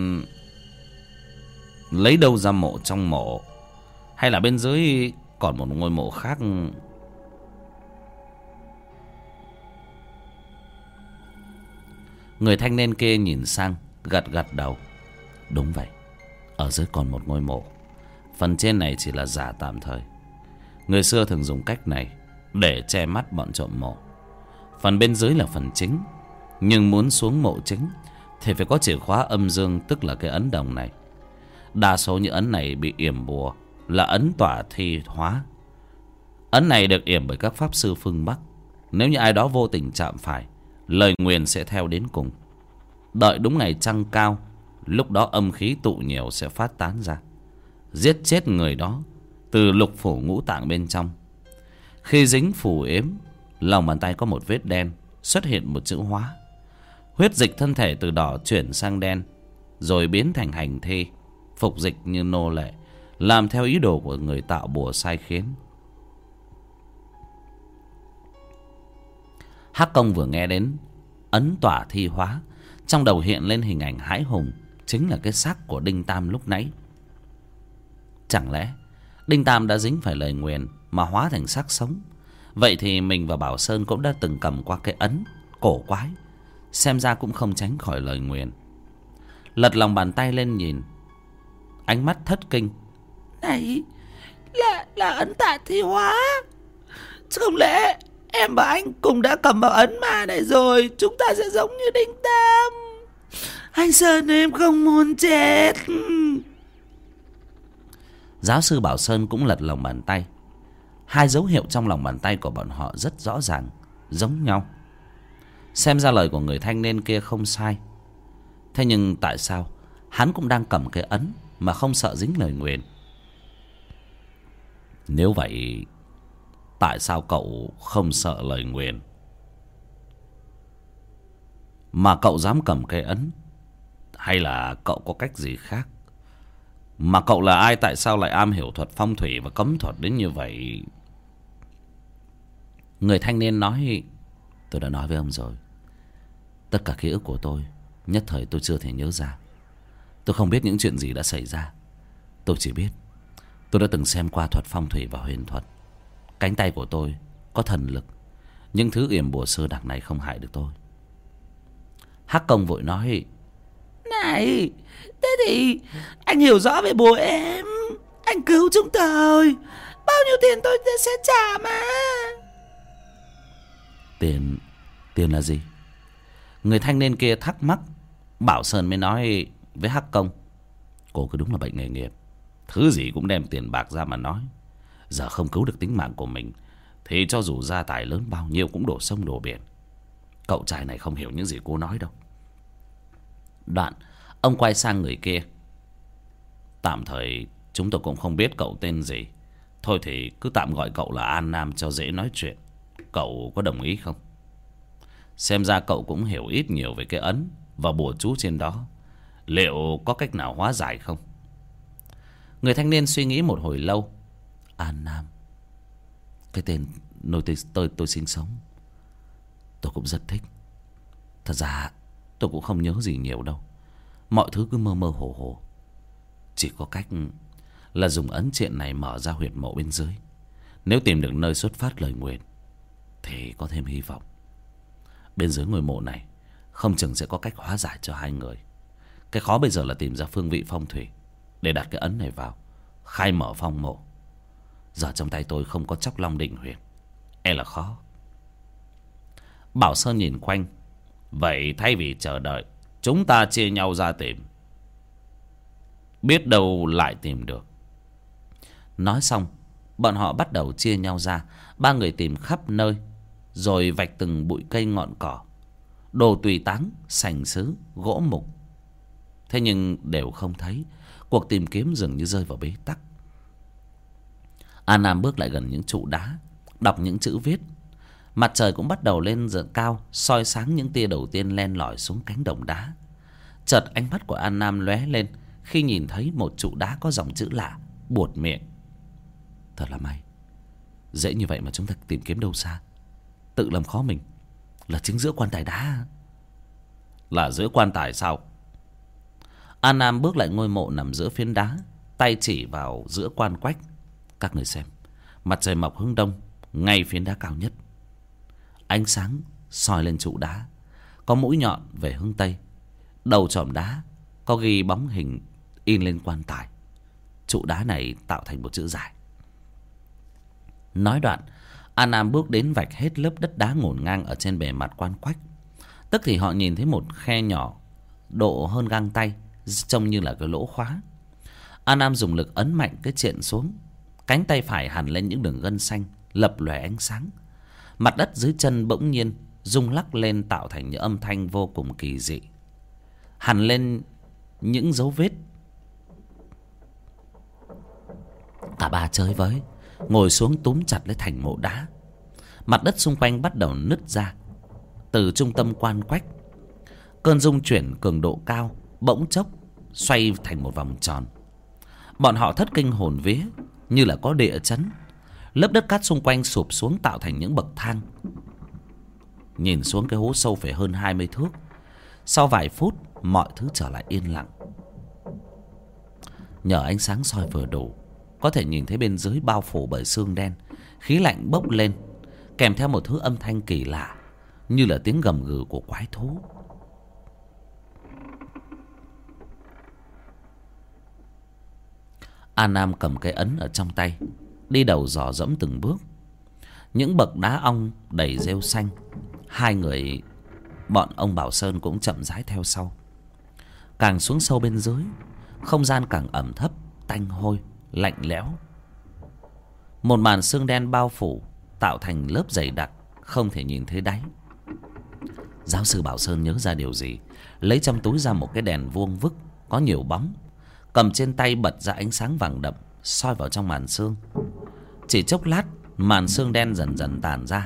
Lấy đâu ra mộ trong mộ? Hay là bên dưới còn một ngôi mộ khác? Người thanh niên kia nhìn sang, gật gật đầu. Đúng vậy, ở dưới còn một ngôi mộ. Phần trên này chỉ là giả tạm thời. Người xưa thường dùng cách này để che mắt bọn trộm mộ. Phần bên dưới là phần chính. Nhưng muốn xuống mộ chính thì phải có chìa khóa âm dương, tức là cái ấn đồng này. Đa số những ấn này bị yểm bùa là ấn tỏa thi hóa. Ấn này được yểm bởi các pháp sư phương Bắc. Nếu như ai đó vô tình chạm phải, lời nguyền sẽ theo đến cùng. Đợi đúng ngày trăng cao, lúc đó âm khí tụ nhiều sẽ phát tán ra, giết chết người đó từ lục phủ ngũ tạng bên trong. Khi dính phù ếm, lòng bàn tay có một vết đen, xuất hiện một chữ hóa. Huyết dịch thân thể từ đỏ chuyển sang đen, rồi biến thành hành thi, phục dịch như nô lệ, làm theo ý đồ của người tạo bùa sai khiến. Hắc Công vừa nghe đến ấn tỏa thi hóa, trong đầu hiện lên hình ảnh hãi hùng, chính là cái xác của Đinh Tam lúc nãy. Chẳng lẽ Đinh Tam đã dính phải lời nguyền mà hóa thành xác sống? Vậy thì mình và Bảo Sơn cũng đã từng cầm qua cái ấn cổ quái, xem ra cũng không tránh khỏi lời nguyền. Lật lòng bàn tay lên nhìn, ánh mắt thất kinh. Này là là ấn tả thi hóa. Không lẽ em và anh cùng đã cầm vào ấn ma này rồi, chúng ta sẽ giống như Đinh Tam. Anh Sơn, em không muốn chết. Giáo sư Bảo Sơn cũng lật lòng bàn tay. Hai dấu hiệu trong lòng bàn tay của bọn họ rất rõ ràng, giống nhau. Xem ra lời của người thanh niên kia không sai. Thế nhưng tại sao hắn cũng đang cầm cái ấn mà không sợ dính lời nguyền? Nếu vậy, tại sao cậu không sợ lời nguyền mà cậu dám cầm cái ấn? Hay là cậu có cách gì khác? Mà cậu là ai, tại sao lại am hiểu thuật phong thủy và cấm thuật đến như vậy? Người thanh niên nói: tôi đã nói với ông rồi, tất cả ký ức của tôi nhất thời tôi chưa thể nhớ ra. Tôi không biết những chuyện gì đã xảy ra. Tôi chỉ biết tôi đã từng xem qua thuật phong thủy và huyền thuật. Cánh tay của tôi có thần lực. Những thứ yểm bùa sơ đặc này không hại được tôi. Hắc Công vội nói: Này, thế thì anh hiểu rõ về bùa em, anh cứu chúng tôi, bao nhiêu tiền tôi sẽ trả mà. Tiền? Tiền là gì? Người thanh niên kia thắc mắc. Bảo Sơn mới nói với Hắc Công: cô cứ đúng là bệnh nghề nghiệp, thứ gì cũng đem tiền bạc ra mà nói. Giờ không cứu được tính mạng của mình thì cho dù gia tài lớn bao nhiêu cũng đổ sông đổ biển. Cậu trai này không hiểu những gì cô nói đâu. Đoạn ông quay sang người kia: tạm thời chúng tôi cũng không biết cậu tên gì, thôi thì cứ tạm gọi cậu là An Nam cho dễ nói chuyện. Cậu có đồng ý không? Xem ra cậu cũng hiểu ít nhiều về cái ấn và bùa chú trên đó. Liệu có cách nào hóa giải không? Người thanh niên suy nghĩ một hồi lâu. An Nam, cái tên nơi tôi, tôi, tôi sinh sống tôi cũng rất thích. Thật ra tôi cũng không nhớ gì nhiều đâu. Mọi thứ cứ mơ mơ hồ hồ. Chỉ có cách là dùng ấn triện này mở ra huyệt mộ bên dưới. Nếu tìm được nơi xuất phát lời nguyền thì có thêm hy vọng. Bên dưới ngôi mộ này không chừng sẽ có cách hóa giải cho hai người. Cái khó bây giờ là tìm ra phương vị phong thủy để đặt cái ấn này vào, khai mở phong mộ. Giờ trong tay tôi không có chóc long định huyệt, e là khó. Bảo Sơn nhìn quanh. Vậy thay vì chờ đợi, chúng ta chia nhau ra tìm. biết đâu lại tìm được. Nói xong, bọn họ bắt đầu chia nhau ra. Ba người tìm khắp nơi, rồi vạch từng bụi cây ngọn cỏ, đồ tùy táng, sành sứ, gỗ mục. Thế nhưng đều không thấy. Cuộc tìm kiếm dường như rơi vào bế tắc. An Nam bước lại gần những trụ đá, đọc những chữ viết. Mặt trời cũng bắt đầu lên dần cao, soi sáng những tia đầu tiên len lỏi xuống cánh đồng đá. Chợt ánh mắt của An Nam lóe lên khi nhìn thấy một trụ đá có dòng chữ lạ. Buột miệng: thật là may, dễ như vậy mà chúng ta tìm kiếm đâu xa. Tự làm khó mình. Là chính giữa quan tài đá. Là giữa quan tài sao? An Nam bước lại ngôi mộ nằm giữa phiến đá, tay chỉ vào giữa quan quách. Các người xem, mặt trời mọc hướng đông, ngay phiến đá cao nhất. Ánh sáng soi lên trụ đá, có mũi nhọn về hướng tây. Đầu chòm đá có ghi bóng hình in lên quan tài. Trụ đá này tạo thành một chữ dài. Nói đoạn, An Nam bước đến vạch hết lớp đất đá ngổn ngang ở trên bề mặt quan quách. Tức thì họ nhìn thấy một khe nhỏ độ hơn găng tay, trông như là cái lỗ khóa. An Nam dùng lực ấn mạnh cái chện xuống. Cánh tay phải hằn lên những đường gân xanh lập lòe ánh sáng. Mặt đất dưới chân bỗng nhiên rung lắc lên, tạo thành những âm thanh vô cùng kỳ dị. Hằn lên những dấu vết. Cả ba chơi với, ngồi xuống túm chặt lấy thành mộ đá. Mặt đất xung quanh bắt đầu nứt ra. Từ trung tâm quan quách, cơn rung chuyển cường độ cao bỗng chốc xoay thành một vòng tròn. Bọn họ thất kinh hồn vía, như là có địa chấn. Lớp đất cát xung quanh sụp xuống tạo thành những bậc thang. Nhìn xuống cái hố sâu phải hơn hai mươi thước. Sau vài phút, mọi thứ trở lại yên lặng. Nhờ ánh sáng soi vừa đủ, có thể nhìn thấy bên dưới bao phủ bởi sương đen. Khí lạnh bốc lên, kèm theo một thứ âm thanh kỳ lạ, như là tiếng gầm gừ của quái thú. An Nam cầm cái ấn ở trong tay, đi đầu dò dẫm từng bước. Những bậc đá ong đầy rêu xanh. Hai người bọn ông Bảo Sơn cũng chậm rãi theo sau. Càng xuống sâu bên dưới, không gian càng ẩm thấp, tanh hôi, lạnh lẽo. Một màn sương đen bao phủ, tạo thành lớp dày đặc, không thể nhìn thấy đáy. Giáo sư Bảo Sơn nhớ ra điều gì, lấy trong túi ra một cái đèn vuông vức có nhiều bóng, cầm trên tay bật ra ánh sáng vàng đậm, soi vào trong màn sương. Chỉ chốc lát, màn sương đen dần dần tàn ra.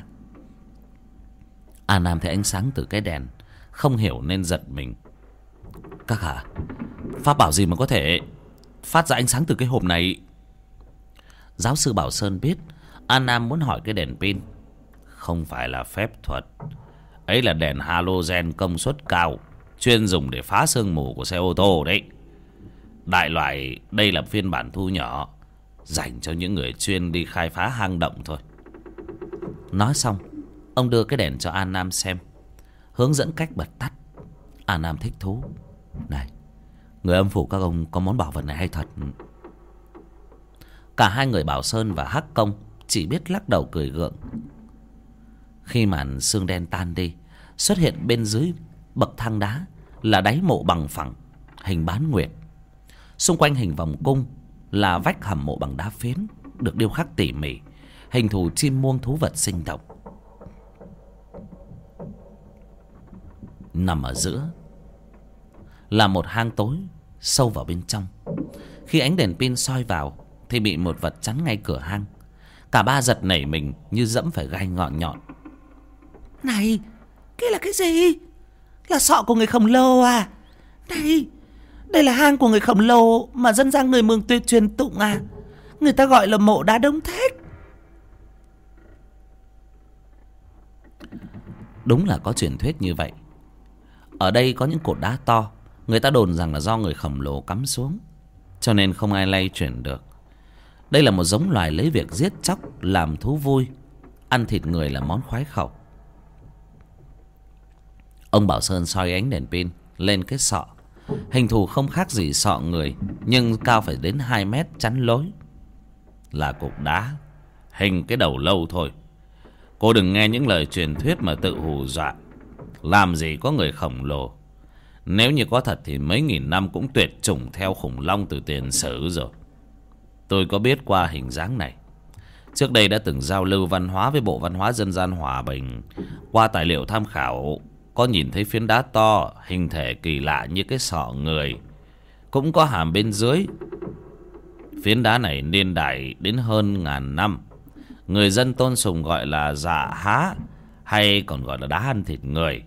An Nam thấy ánh sáng từ cái đèn, không hiểu nên giật mình. Các hạ, pháp bảo gì mà có thể phát ra ánh sáng từ cái hộp này? Giáo sư Bảo Sơn biết An Nam muốn hỏi cái đèn pin. Không phải là phép thuật, ấy là đèn halogen công suất cao, chuyên dùng để phá sương mù của xe ô tô đấy. Đại loại đây là phiên bản thu nhỏ, dành cho những người chuyên đi khai phá hang động thôi. Nói xong, ông đưa cái đèn cho An Nam xem, hướng dẫn cách bật tắt. An Nam thích thú. Này, người âm phủ các ông có món bảo vật này hay thật. Cả hai người Bảo Sơn và Hắc Công chỉ biết lắc đầu cười gượng. Khi màn sương đen tan đi, xuất hiện bên dưới bậc thang đá là đáy mộ bằng phẳng, hình bán nguyệt. Xung quanh hình vòng cung là vách hầm mộ bằng đá phiến, được điêu khắc tỉ mỉ, hình thù chim muông thú vật sinh động. Nằm ở giữa là một hang tối sâu vào bên trong. Khi ánh đèn pin soi vào thì bị một vật chắn ngay cửa hang. Cả ba giật nảy mình như dẫm phải gai ngọn nhọn. Này, cái là cái gì? Là sọ của người khổng lồ à? Này, đây là hang của người khổng lồ mà dân gian người Mường Tuyệt truyền tụng à? Người ta gọi là mộ đá Đông Thét. Đúng là có truyền thuyết như vậy. Ở đây có những cột đá to, người ta đồn rằng là do người khổng lồ cắm xuống, cho nên không ai lay chuyển được. Đây là một giống loài lấy việc giết chóc làm thú vui, ăn thịt người là món khoái khẩu. Ông Bảo Sơn soi ánh đèn pin lên cái sọ. Hình thù không khác gì sọ người, nhưng cao phải đến hai mét chắn lối. Là cục đá, hình cái đầu lâu thôi. Cô đừng nghe những lời truyền thuyết mà tự hù dọa. Làm gì có người khổng lồ. Nếu như có thật thì mấy nghìn năm cũng tuyệt chủng theo khủng long từ tiền sử rồi. Tôi có biết qua hình dáng này. Trước đây đã từng giao lưu văn hóa với Bộ Văn hóa Dân gian Hòa Bình. Qua tài liệu tham khảo có nhìn thấy phiến đá to, hình thể kỳ lạ như cái sọ người, cũng có hàm bên dưới. Phiến đá này niên đại đến hơn ngàn năm. Người dân tôn sùng gọi là dạ há, hay còn gọi là đá ăn thịt người.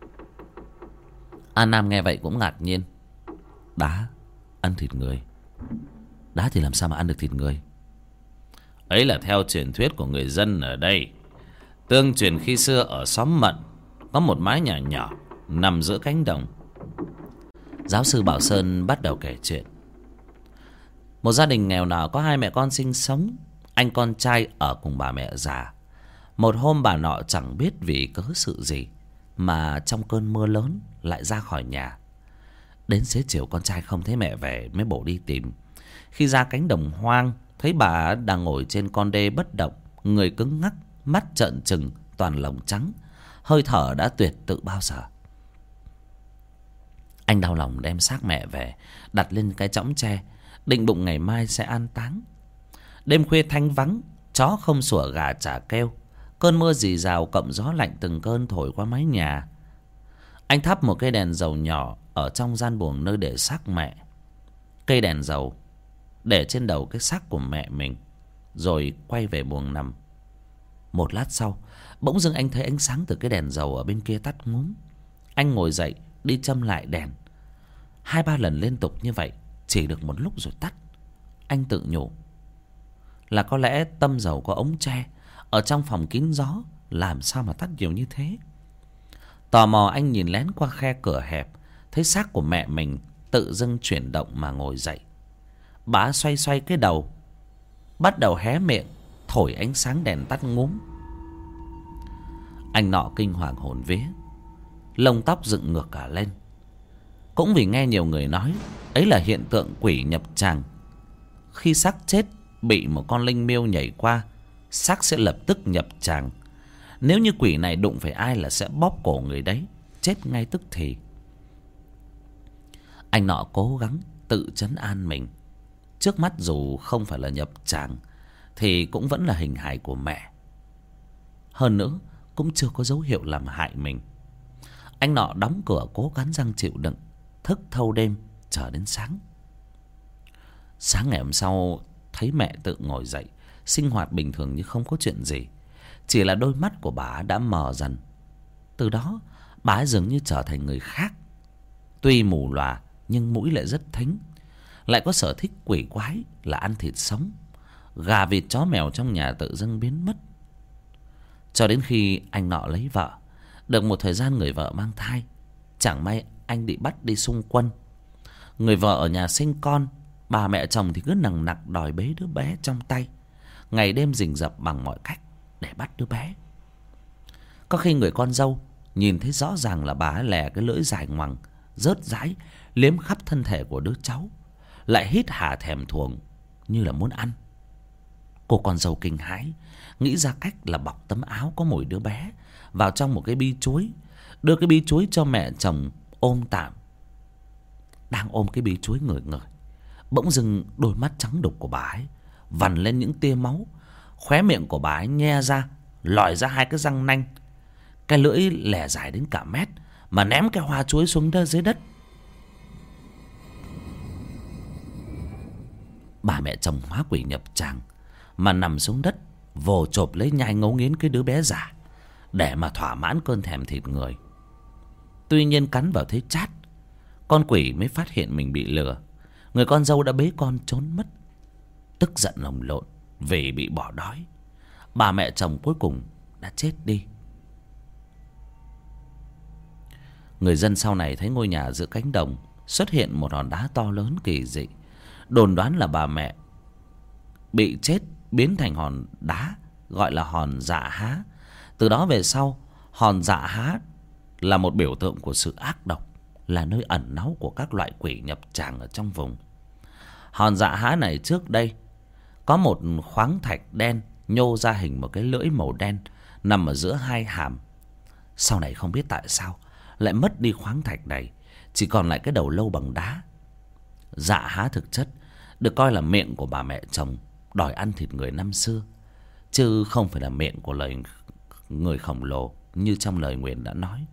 An Nam nghe vậy cũng ngạc nhiên. Đá ăn thịt người? Đá thì làm sao mà ăn được thịt người? Ấy là theo truyền thuyết của người dân ở đây. Tương truyền khi xưa ở xóm Mận có một mái nhà nhỏ nằm giữa cánh đồng. Giáo sư Bảo Sơn bắt đầu kể chuyện. Một gia đình nghèo nàn có hai mẹ con sinh sống. Anh con trai ở cùng bà mẹ già. Một hôm bà nọ chẳng biết vì cớ sự gì mà trong cơn mưa lớn lại ra khỏi nhà. Đến xế chiều con trai không thấy mẹ về mới bổ đi tìm. Khi ra cánh đồng hoang, thấy bà đang ngồi trên con đê bất động, người cứng ngắc, mắt trợn trừng, toàn lồng trắng, hơi thở đã tuyệt tự bao giờ. Anh đau lòng đem xác mẹ về, đặt lên cái chõng tre, định bụng ngày mai sẽ an táng. Đêm khuya thanh vắng, chó không sủa, gà chả kêu. Cơn mưa rì rào cộng gió lạnh từng cơn thổi qua mái nhà. Anh thắp một cây đèn dầu nhỏ ở trong gian buồng nơi để xác mẹ. Cây đèn dầu để trên đầu cái xác của mẹ mình, rồi quay về buồng nằm. Một lát sau, bỗng dưng anh thấy ánh sáng từ cái đèn dầu ở bên kia tắt ngúm. Anh ngồi dậy đi châm lại đèn. Hai ba lần liên tục như vậy, chỉ được một lúc rồi tắt. Anh tự nhủ là có lẽ tâm dầu có ống tre ở trong phòng kín gió, làm sao mà tắt nhiều như thế. Tò mò anh nhìn lén qua khe cửa hẹp, thấy xác của mẹ mình tự dưng chuyển động mà ngồi dậy. Bà xoay xoay cái đầu, bắt đầu hé miệng thổi ánh sáng đèn tắt ngúm. Anh nọ kinh hoàng hồn vía, lông tóc dựng ngược cả lên. Cũng vì nghe nhiều người nói ấy là hiện tượng quỷ nhập tràng. Khi xác chết bị một con linh miêu nhảy qua, xác sẽ lập tức nhập tràng. Nếu như quỷ này đụng phải ai là sẽ bóp cổ người đấy, chết ngay tức thì. Anh nọ cố gắng tự trấn an mình. Trước mắt dù không phải là nhập tràng thì cũng vẫn là hình hài của mẹ. Hơn nữa cũng chưa có dấu hiệu làm hại mình. Anh nọ đóng cửa cố cắn răng chịu đựng, thức thâu đêm chờ đến sáng. Sáng ngày hôm sau thấy mẹ tự ngồi dậy, sinh hoạt bình thường như không có chuyện gì. Chỉ là đôi mắt của bà đã mờ dần. Từ đó bà ấy dường như trở thành người khác. Tuy mù lòa nhưng mũi lại rất thính, lại có sở thích quỷ quái là ăn thịt sống. Gà vịt chó mèo trong nhà tự dưng biến mất. Cho đến khi anh nọ lấy vợ, được một thời gian người vợ mang thai. Chẳng may anh bị bắt đi xung quân. Người vợ ở nhà sinh con, bà mẹ chồng thì cứ nằng nặc đòi bế đứa bé trong tay, ngày đêm rình rập bằng mọi cách để bắt đứa bé. Có khi người con dâu nhìn thấy rõ ràng là bà ấy lè cái lưỡi dài ngoằng, rớt rãi, liếm khắp thân thể của đứa cháu, lại hít hà thèm thuồng như là muốn ăn. Cô con dâu kinh hãi, nghĩ ra cách là bọc tấm áo có mùi đứa bé vào trong một cái bi chuối, đưa cái bi chuối cho mẹ chồng ôm tạm. Đang ôm cái bi chuối ngửi ngửi, bỗng dưng đôi mắt trắng đục của bà ấy vằn lên những tia máu. Khóe miệng của bà ấy nhe ra, lòi ra hai cái răng nanh. Cái lưỡi lẻ dài đến cả mét mà ném cái hoa chuối xuống đất dưới đất. Bà mẹ chồng hóa quỷ nhập tràng mà nằm xuống đất, vồ chộp lấy nhai ngấu nghiến cái đứa bé giả để mà thỏa mãn cơn thèm thịt người. Tuy nhiên cắn vào thấy chát, con quỷ mới phát hiện mình bị lừa. Người con dâu đã bế con trốn mất. Tức giận lồng lộn vì bị bỏ đói, bà mẹ chồng cuối cùng đã chết đi. Người dân sau này thấy ngôi nhà giữa cánh đồng xuất hiện một hòn đá to lớn kỳ dị, đồn đoán là bà mẹ bị chết biến thành hòn đá gọi là hòn dạ há. Từ đó về sau, hòn dạ há là một biểu tượng của sự ác độc, là nơi ẩn náu của các loại quỷ nhập tràng ở trong vùng. Hòn dạ há này trước đây có một khoáng thạch đen nhô ra hình một cái lưỡi màu đen nằm ở giữa hai hàm. Sau này không biết tại sao lại mất đi khoáng thạch này, chỉ còn lại cái đầu lâu bằng đá. Dạ há thực chất được coi là miệng của bà mẹ chồng đòi ăn thịt người năm xưa, chứ không phải là miệng của lời người khổng lồ như trong lời nguyền đã nói.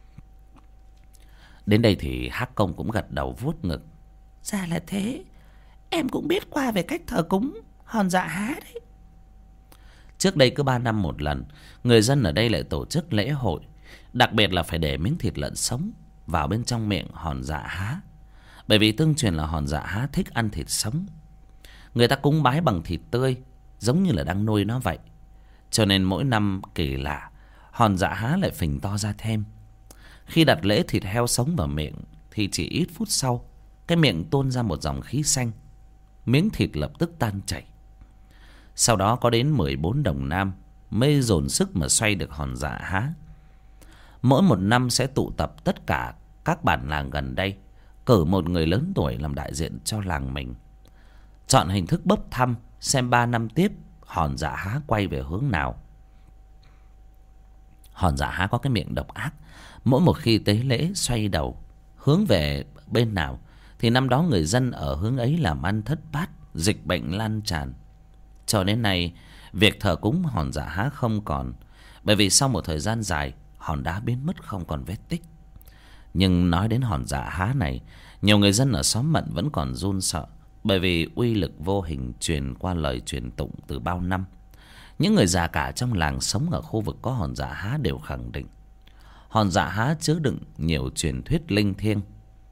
Đến đây thì Hắc Công cũng gật đầu vuốt ngực. Ra là thế. Em cũng biết qua về cách thờ cúng hòn dạ há đấy. Trước đây cứ ba năm một lần, người dân ở đây lại tổ chức lễ hội, đặc biệt là phải để miếng thịt lợn sống vào bên trong miệng hòn dạ há, bởi vì tương truyền là hòn dạ há thích ăn thịt sống. Người ta cúng bái bằng thịt tươi, giống như là đang nuôi nó vậy. Cho nên mỗi năm kỳ lạ, hòn dạ há lại phình to ra thêm. Khi đặt lễ thịt heo sống vào miệng thì chỉ ít phút sau, cái miệng tuôn ra một dòng khí xanh, miếng thịt lập tức tan chảy. Sau đó có đến mười bốn đồng nam mới dồn sức mà xoay được hòn dạ há. Mỗi một năm sẽ tụ tập tất cả các bản làng gần đây, cử một người lớn tuổi làm đại diện cho làng mình, chọn hình thức bốc thăm xem ba năm tiếp hòn dạ há quay về hướng nào. Hòn dạ há có cái miệng độc ác, mỗi một khi tế lễ xoay đầu hướng về bên nào thì năm đó người dân ở hướng ấy làm ăn thất bát, dịch bệnh lan tràn. Cho đến nay, việc thờ cúng hòn dạ há không còn, bởi vì sau một thời gian dài, hòn đá biến mất không còn vết tích. Nhưng nói đến hòn dạ há này, nhiều người dân ở xóm Mận vẫn còn run sợ, bởi vì uy lực vô hình truyền qua lời truyền tụng từ bao năm. Những người già cả trong làng sống ở khu vực có hòn dạ há đều khẳng định hòn dạ há chứa đựng nhiều truyền thuyết linh thiêng.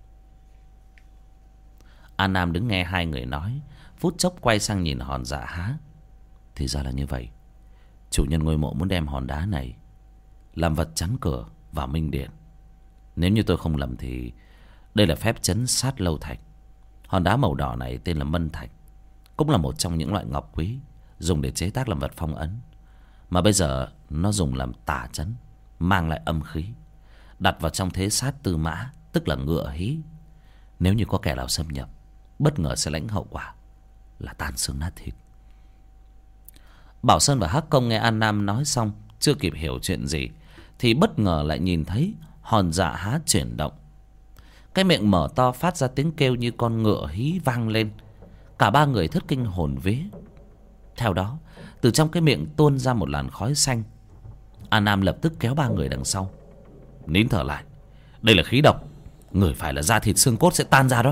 An Nam đứng nghe hai người nói, phút chốc quay sang nhìn hòn dạ há. Thì ra là như vậy. Chủ nhân ngôi mộ muốn đem hòn đá này làm vật chắn cửa vào Minh Điện. Nếu như tôi không lầm thì đây là phép chấn sát lâu thạch. Hòn đá màu đỏ này tên là Mân Thạch, cũng là một trong những loại ngọc quý dùng để chế tác làm vật phong ấn, mà bây giờ nó dùng làm tà chấn, mang lại âm khí, đặt vào trong thế sát tư mã, tức là ngựa hí. Nếu như có kẻ nào xâm nhập, bất ngờ sẽ lãnh hậu quả là tan xương nát thịt. Bảo Sơn và Hắc Công nghe An Nam nói xong, chưa kịp hiểu chuyện gì thì bất ngờ lại nhìn thấy hòn dạ há chuyển động. Cái miệng mở to phát ra tiếng kêu như con ngựa hí vang lên. Cả ba người thất kinh hồn vía. Theo đó, từ trong cái miệng tuôn ra một làn khói xanh. An Nam lập tức kéo ba người đằng sau. Nín thở lại, đây là khí độc, người phải là da thịt xương cốt sẽ tan ra đó.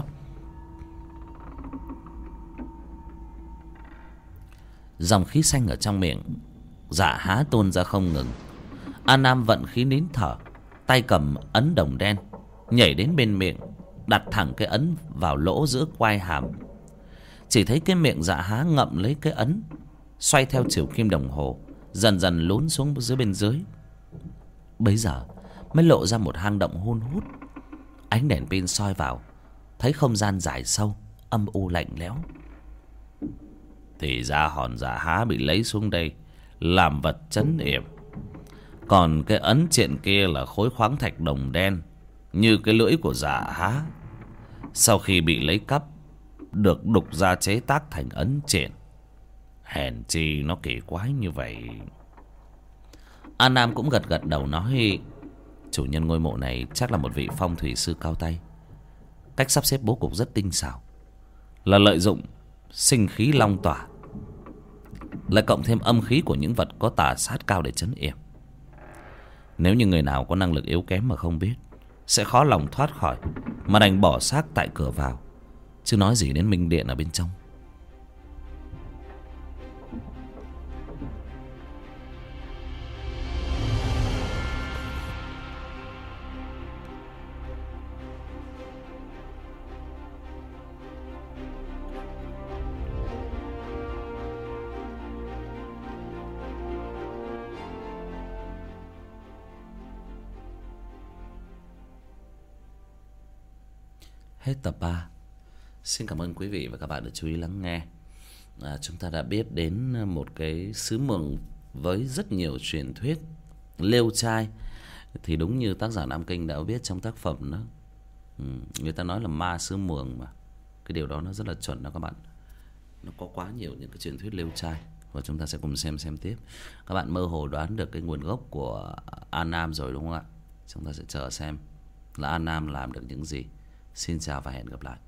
Dòng khí xanh ở trong miệng dạ há tuôn ra không ngừng. An Nam vận khí nín thở, tay cầm ấn đồng đen, nhảy đến bên miệng, đặt thẳng cái ấn vào lỗ giữa quai hàm. Chỉ thấy cái miệng dạ há ngậm lấy cái ấn, xoay theo chiều kim đồng hồ, dần dần lún xuống dưới bên dưới. Bấy giờ mới lộ ra một hang động hun hút. Ánh đèn pin soi vào, thấy không gian dài sâu, âm u lạnh lẽo. Thì ra hòn dạ há bị lấy xuống đây làm vật trấn yểm. Còn cái ấn triện kia là khối khoáng thạch đồng đen, như cái lưỡi của dạ há. Sau khi bị lấy cắp, được đục ra chế tác thành ấn triện. Hèn chi nó kỳ quái như vậy. An Nam cũng gật gật đầu nói, chủ nhân ngôi mộ này chắc là một vị phong thủy sư cao tay. Cách sắp xếp bố cục rất tinh xảo, là lợi dụng sinh khí long tỏa, lại cộng thêm âm khí của những vật có tà sát cao để trấn yểm. Nếu như người nào có năng lực yếu kém mà không biết, sẽ khó lòng thoát khỏi, mà đành bỏ xác tại cửa vào, chứ nói gì đến Minh Điện ở bên trong. Hết tập ba. Xin cảm ơn quý vị và các bạn đã chú ý lắng nghe. à, Chúng ta đã biết đến một cái xứ Mường với rất nhiều truyền thuyết lêu trai. Thì đúng như tác giả Nam Kinh đã viết trong tác phẩm đó, ừ, người ta nói là ma xứ Mường mà. Cái điều đó nó rất là chuẩn đó các bạn. Nó có quá nhiều những cái truyền thuyết lêu trai, và chúng ta sẽ cùng xem xem tiếp. Các bạn mơ hồ đoán được cái nguồn gốc của An Nam rồi đúng không ạ? Chúng ta sẽ chờ xem là An Nam làm được những gì. Xin chào và hẹn gặp lại.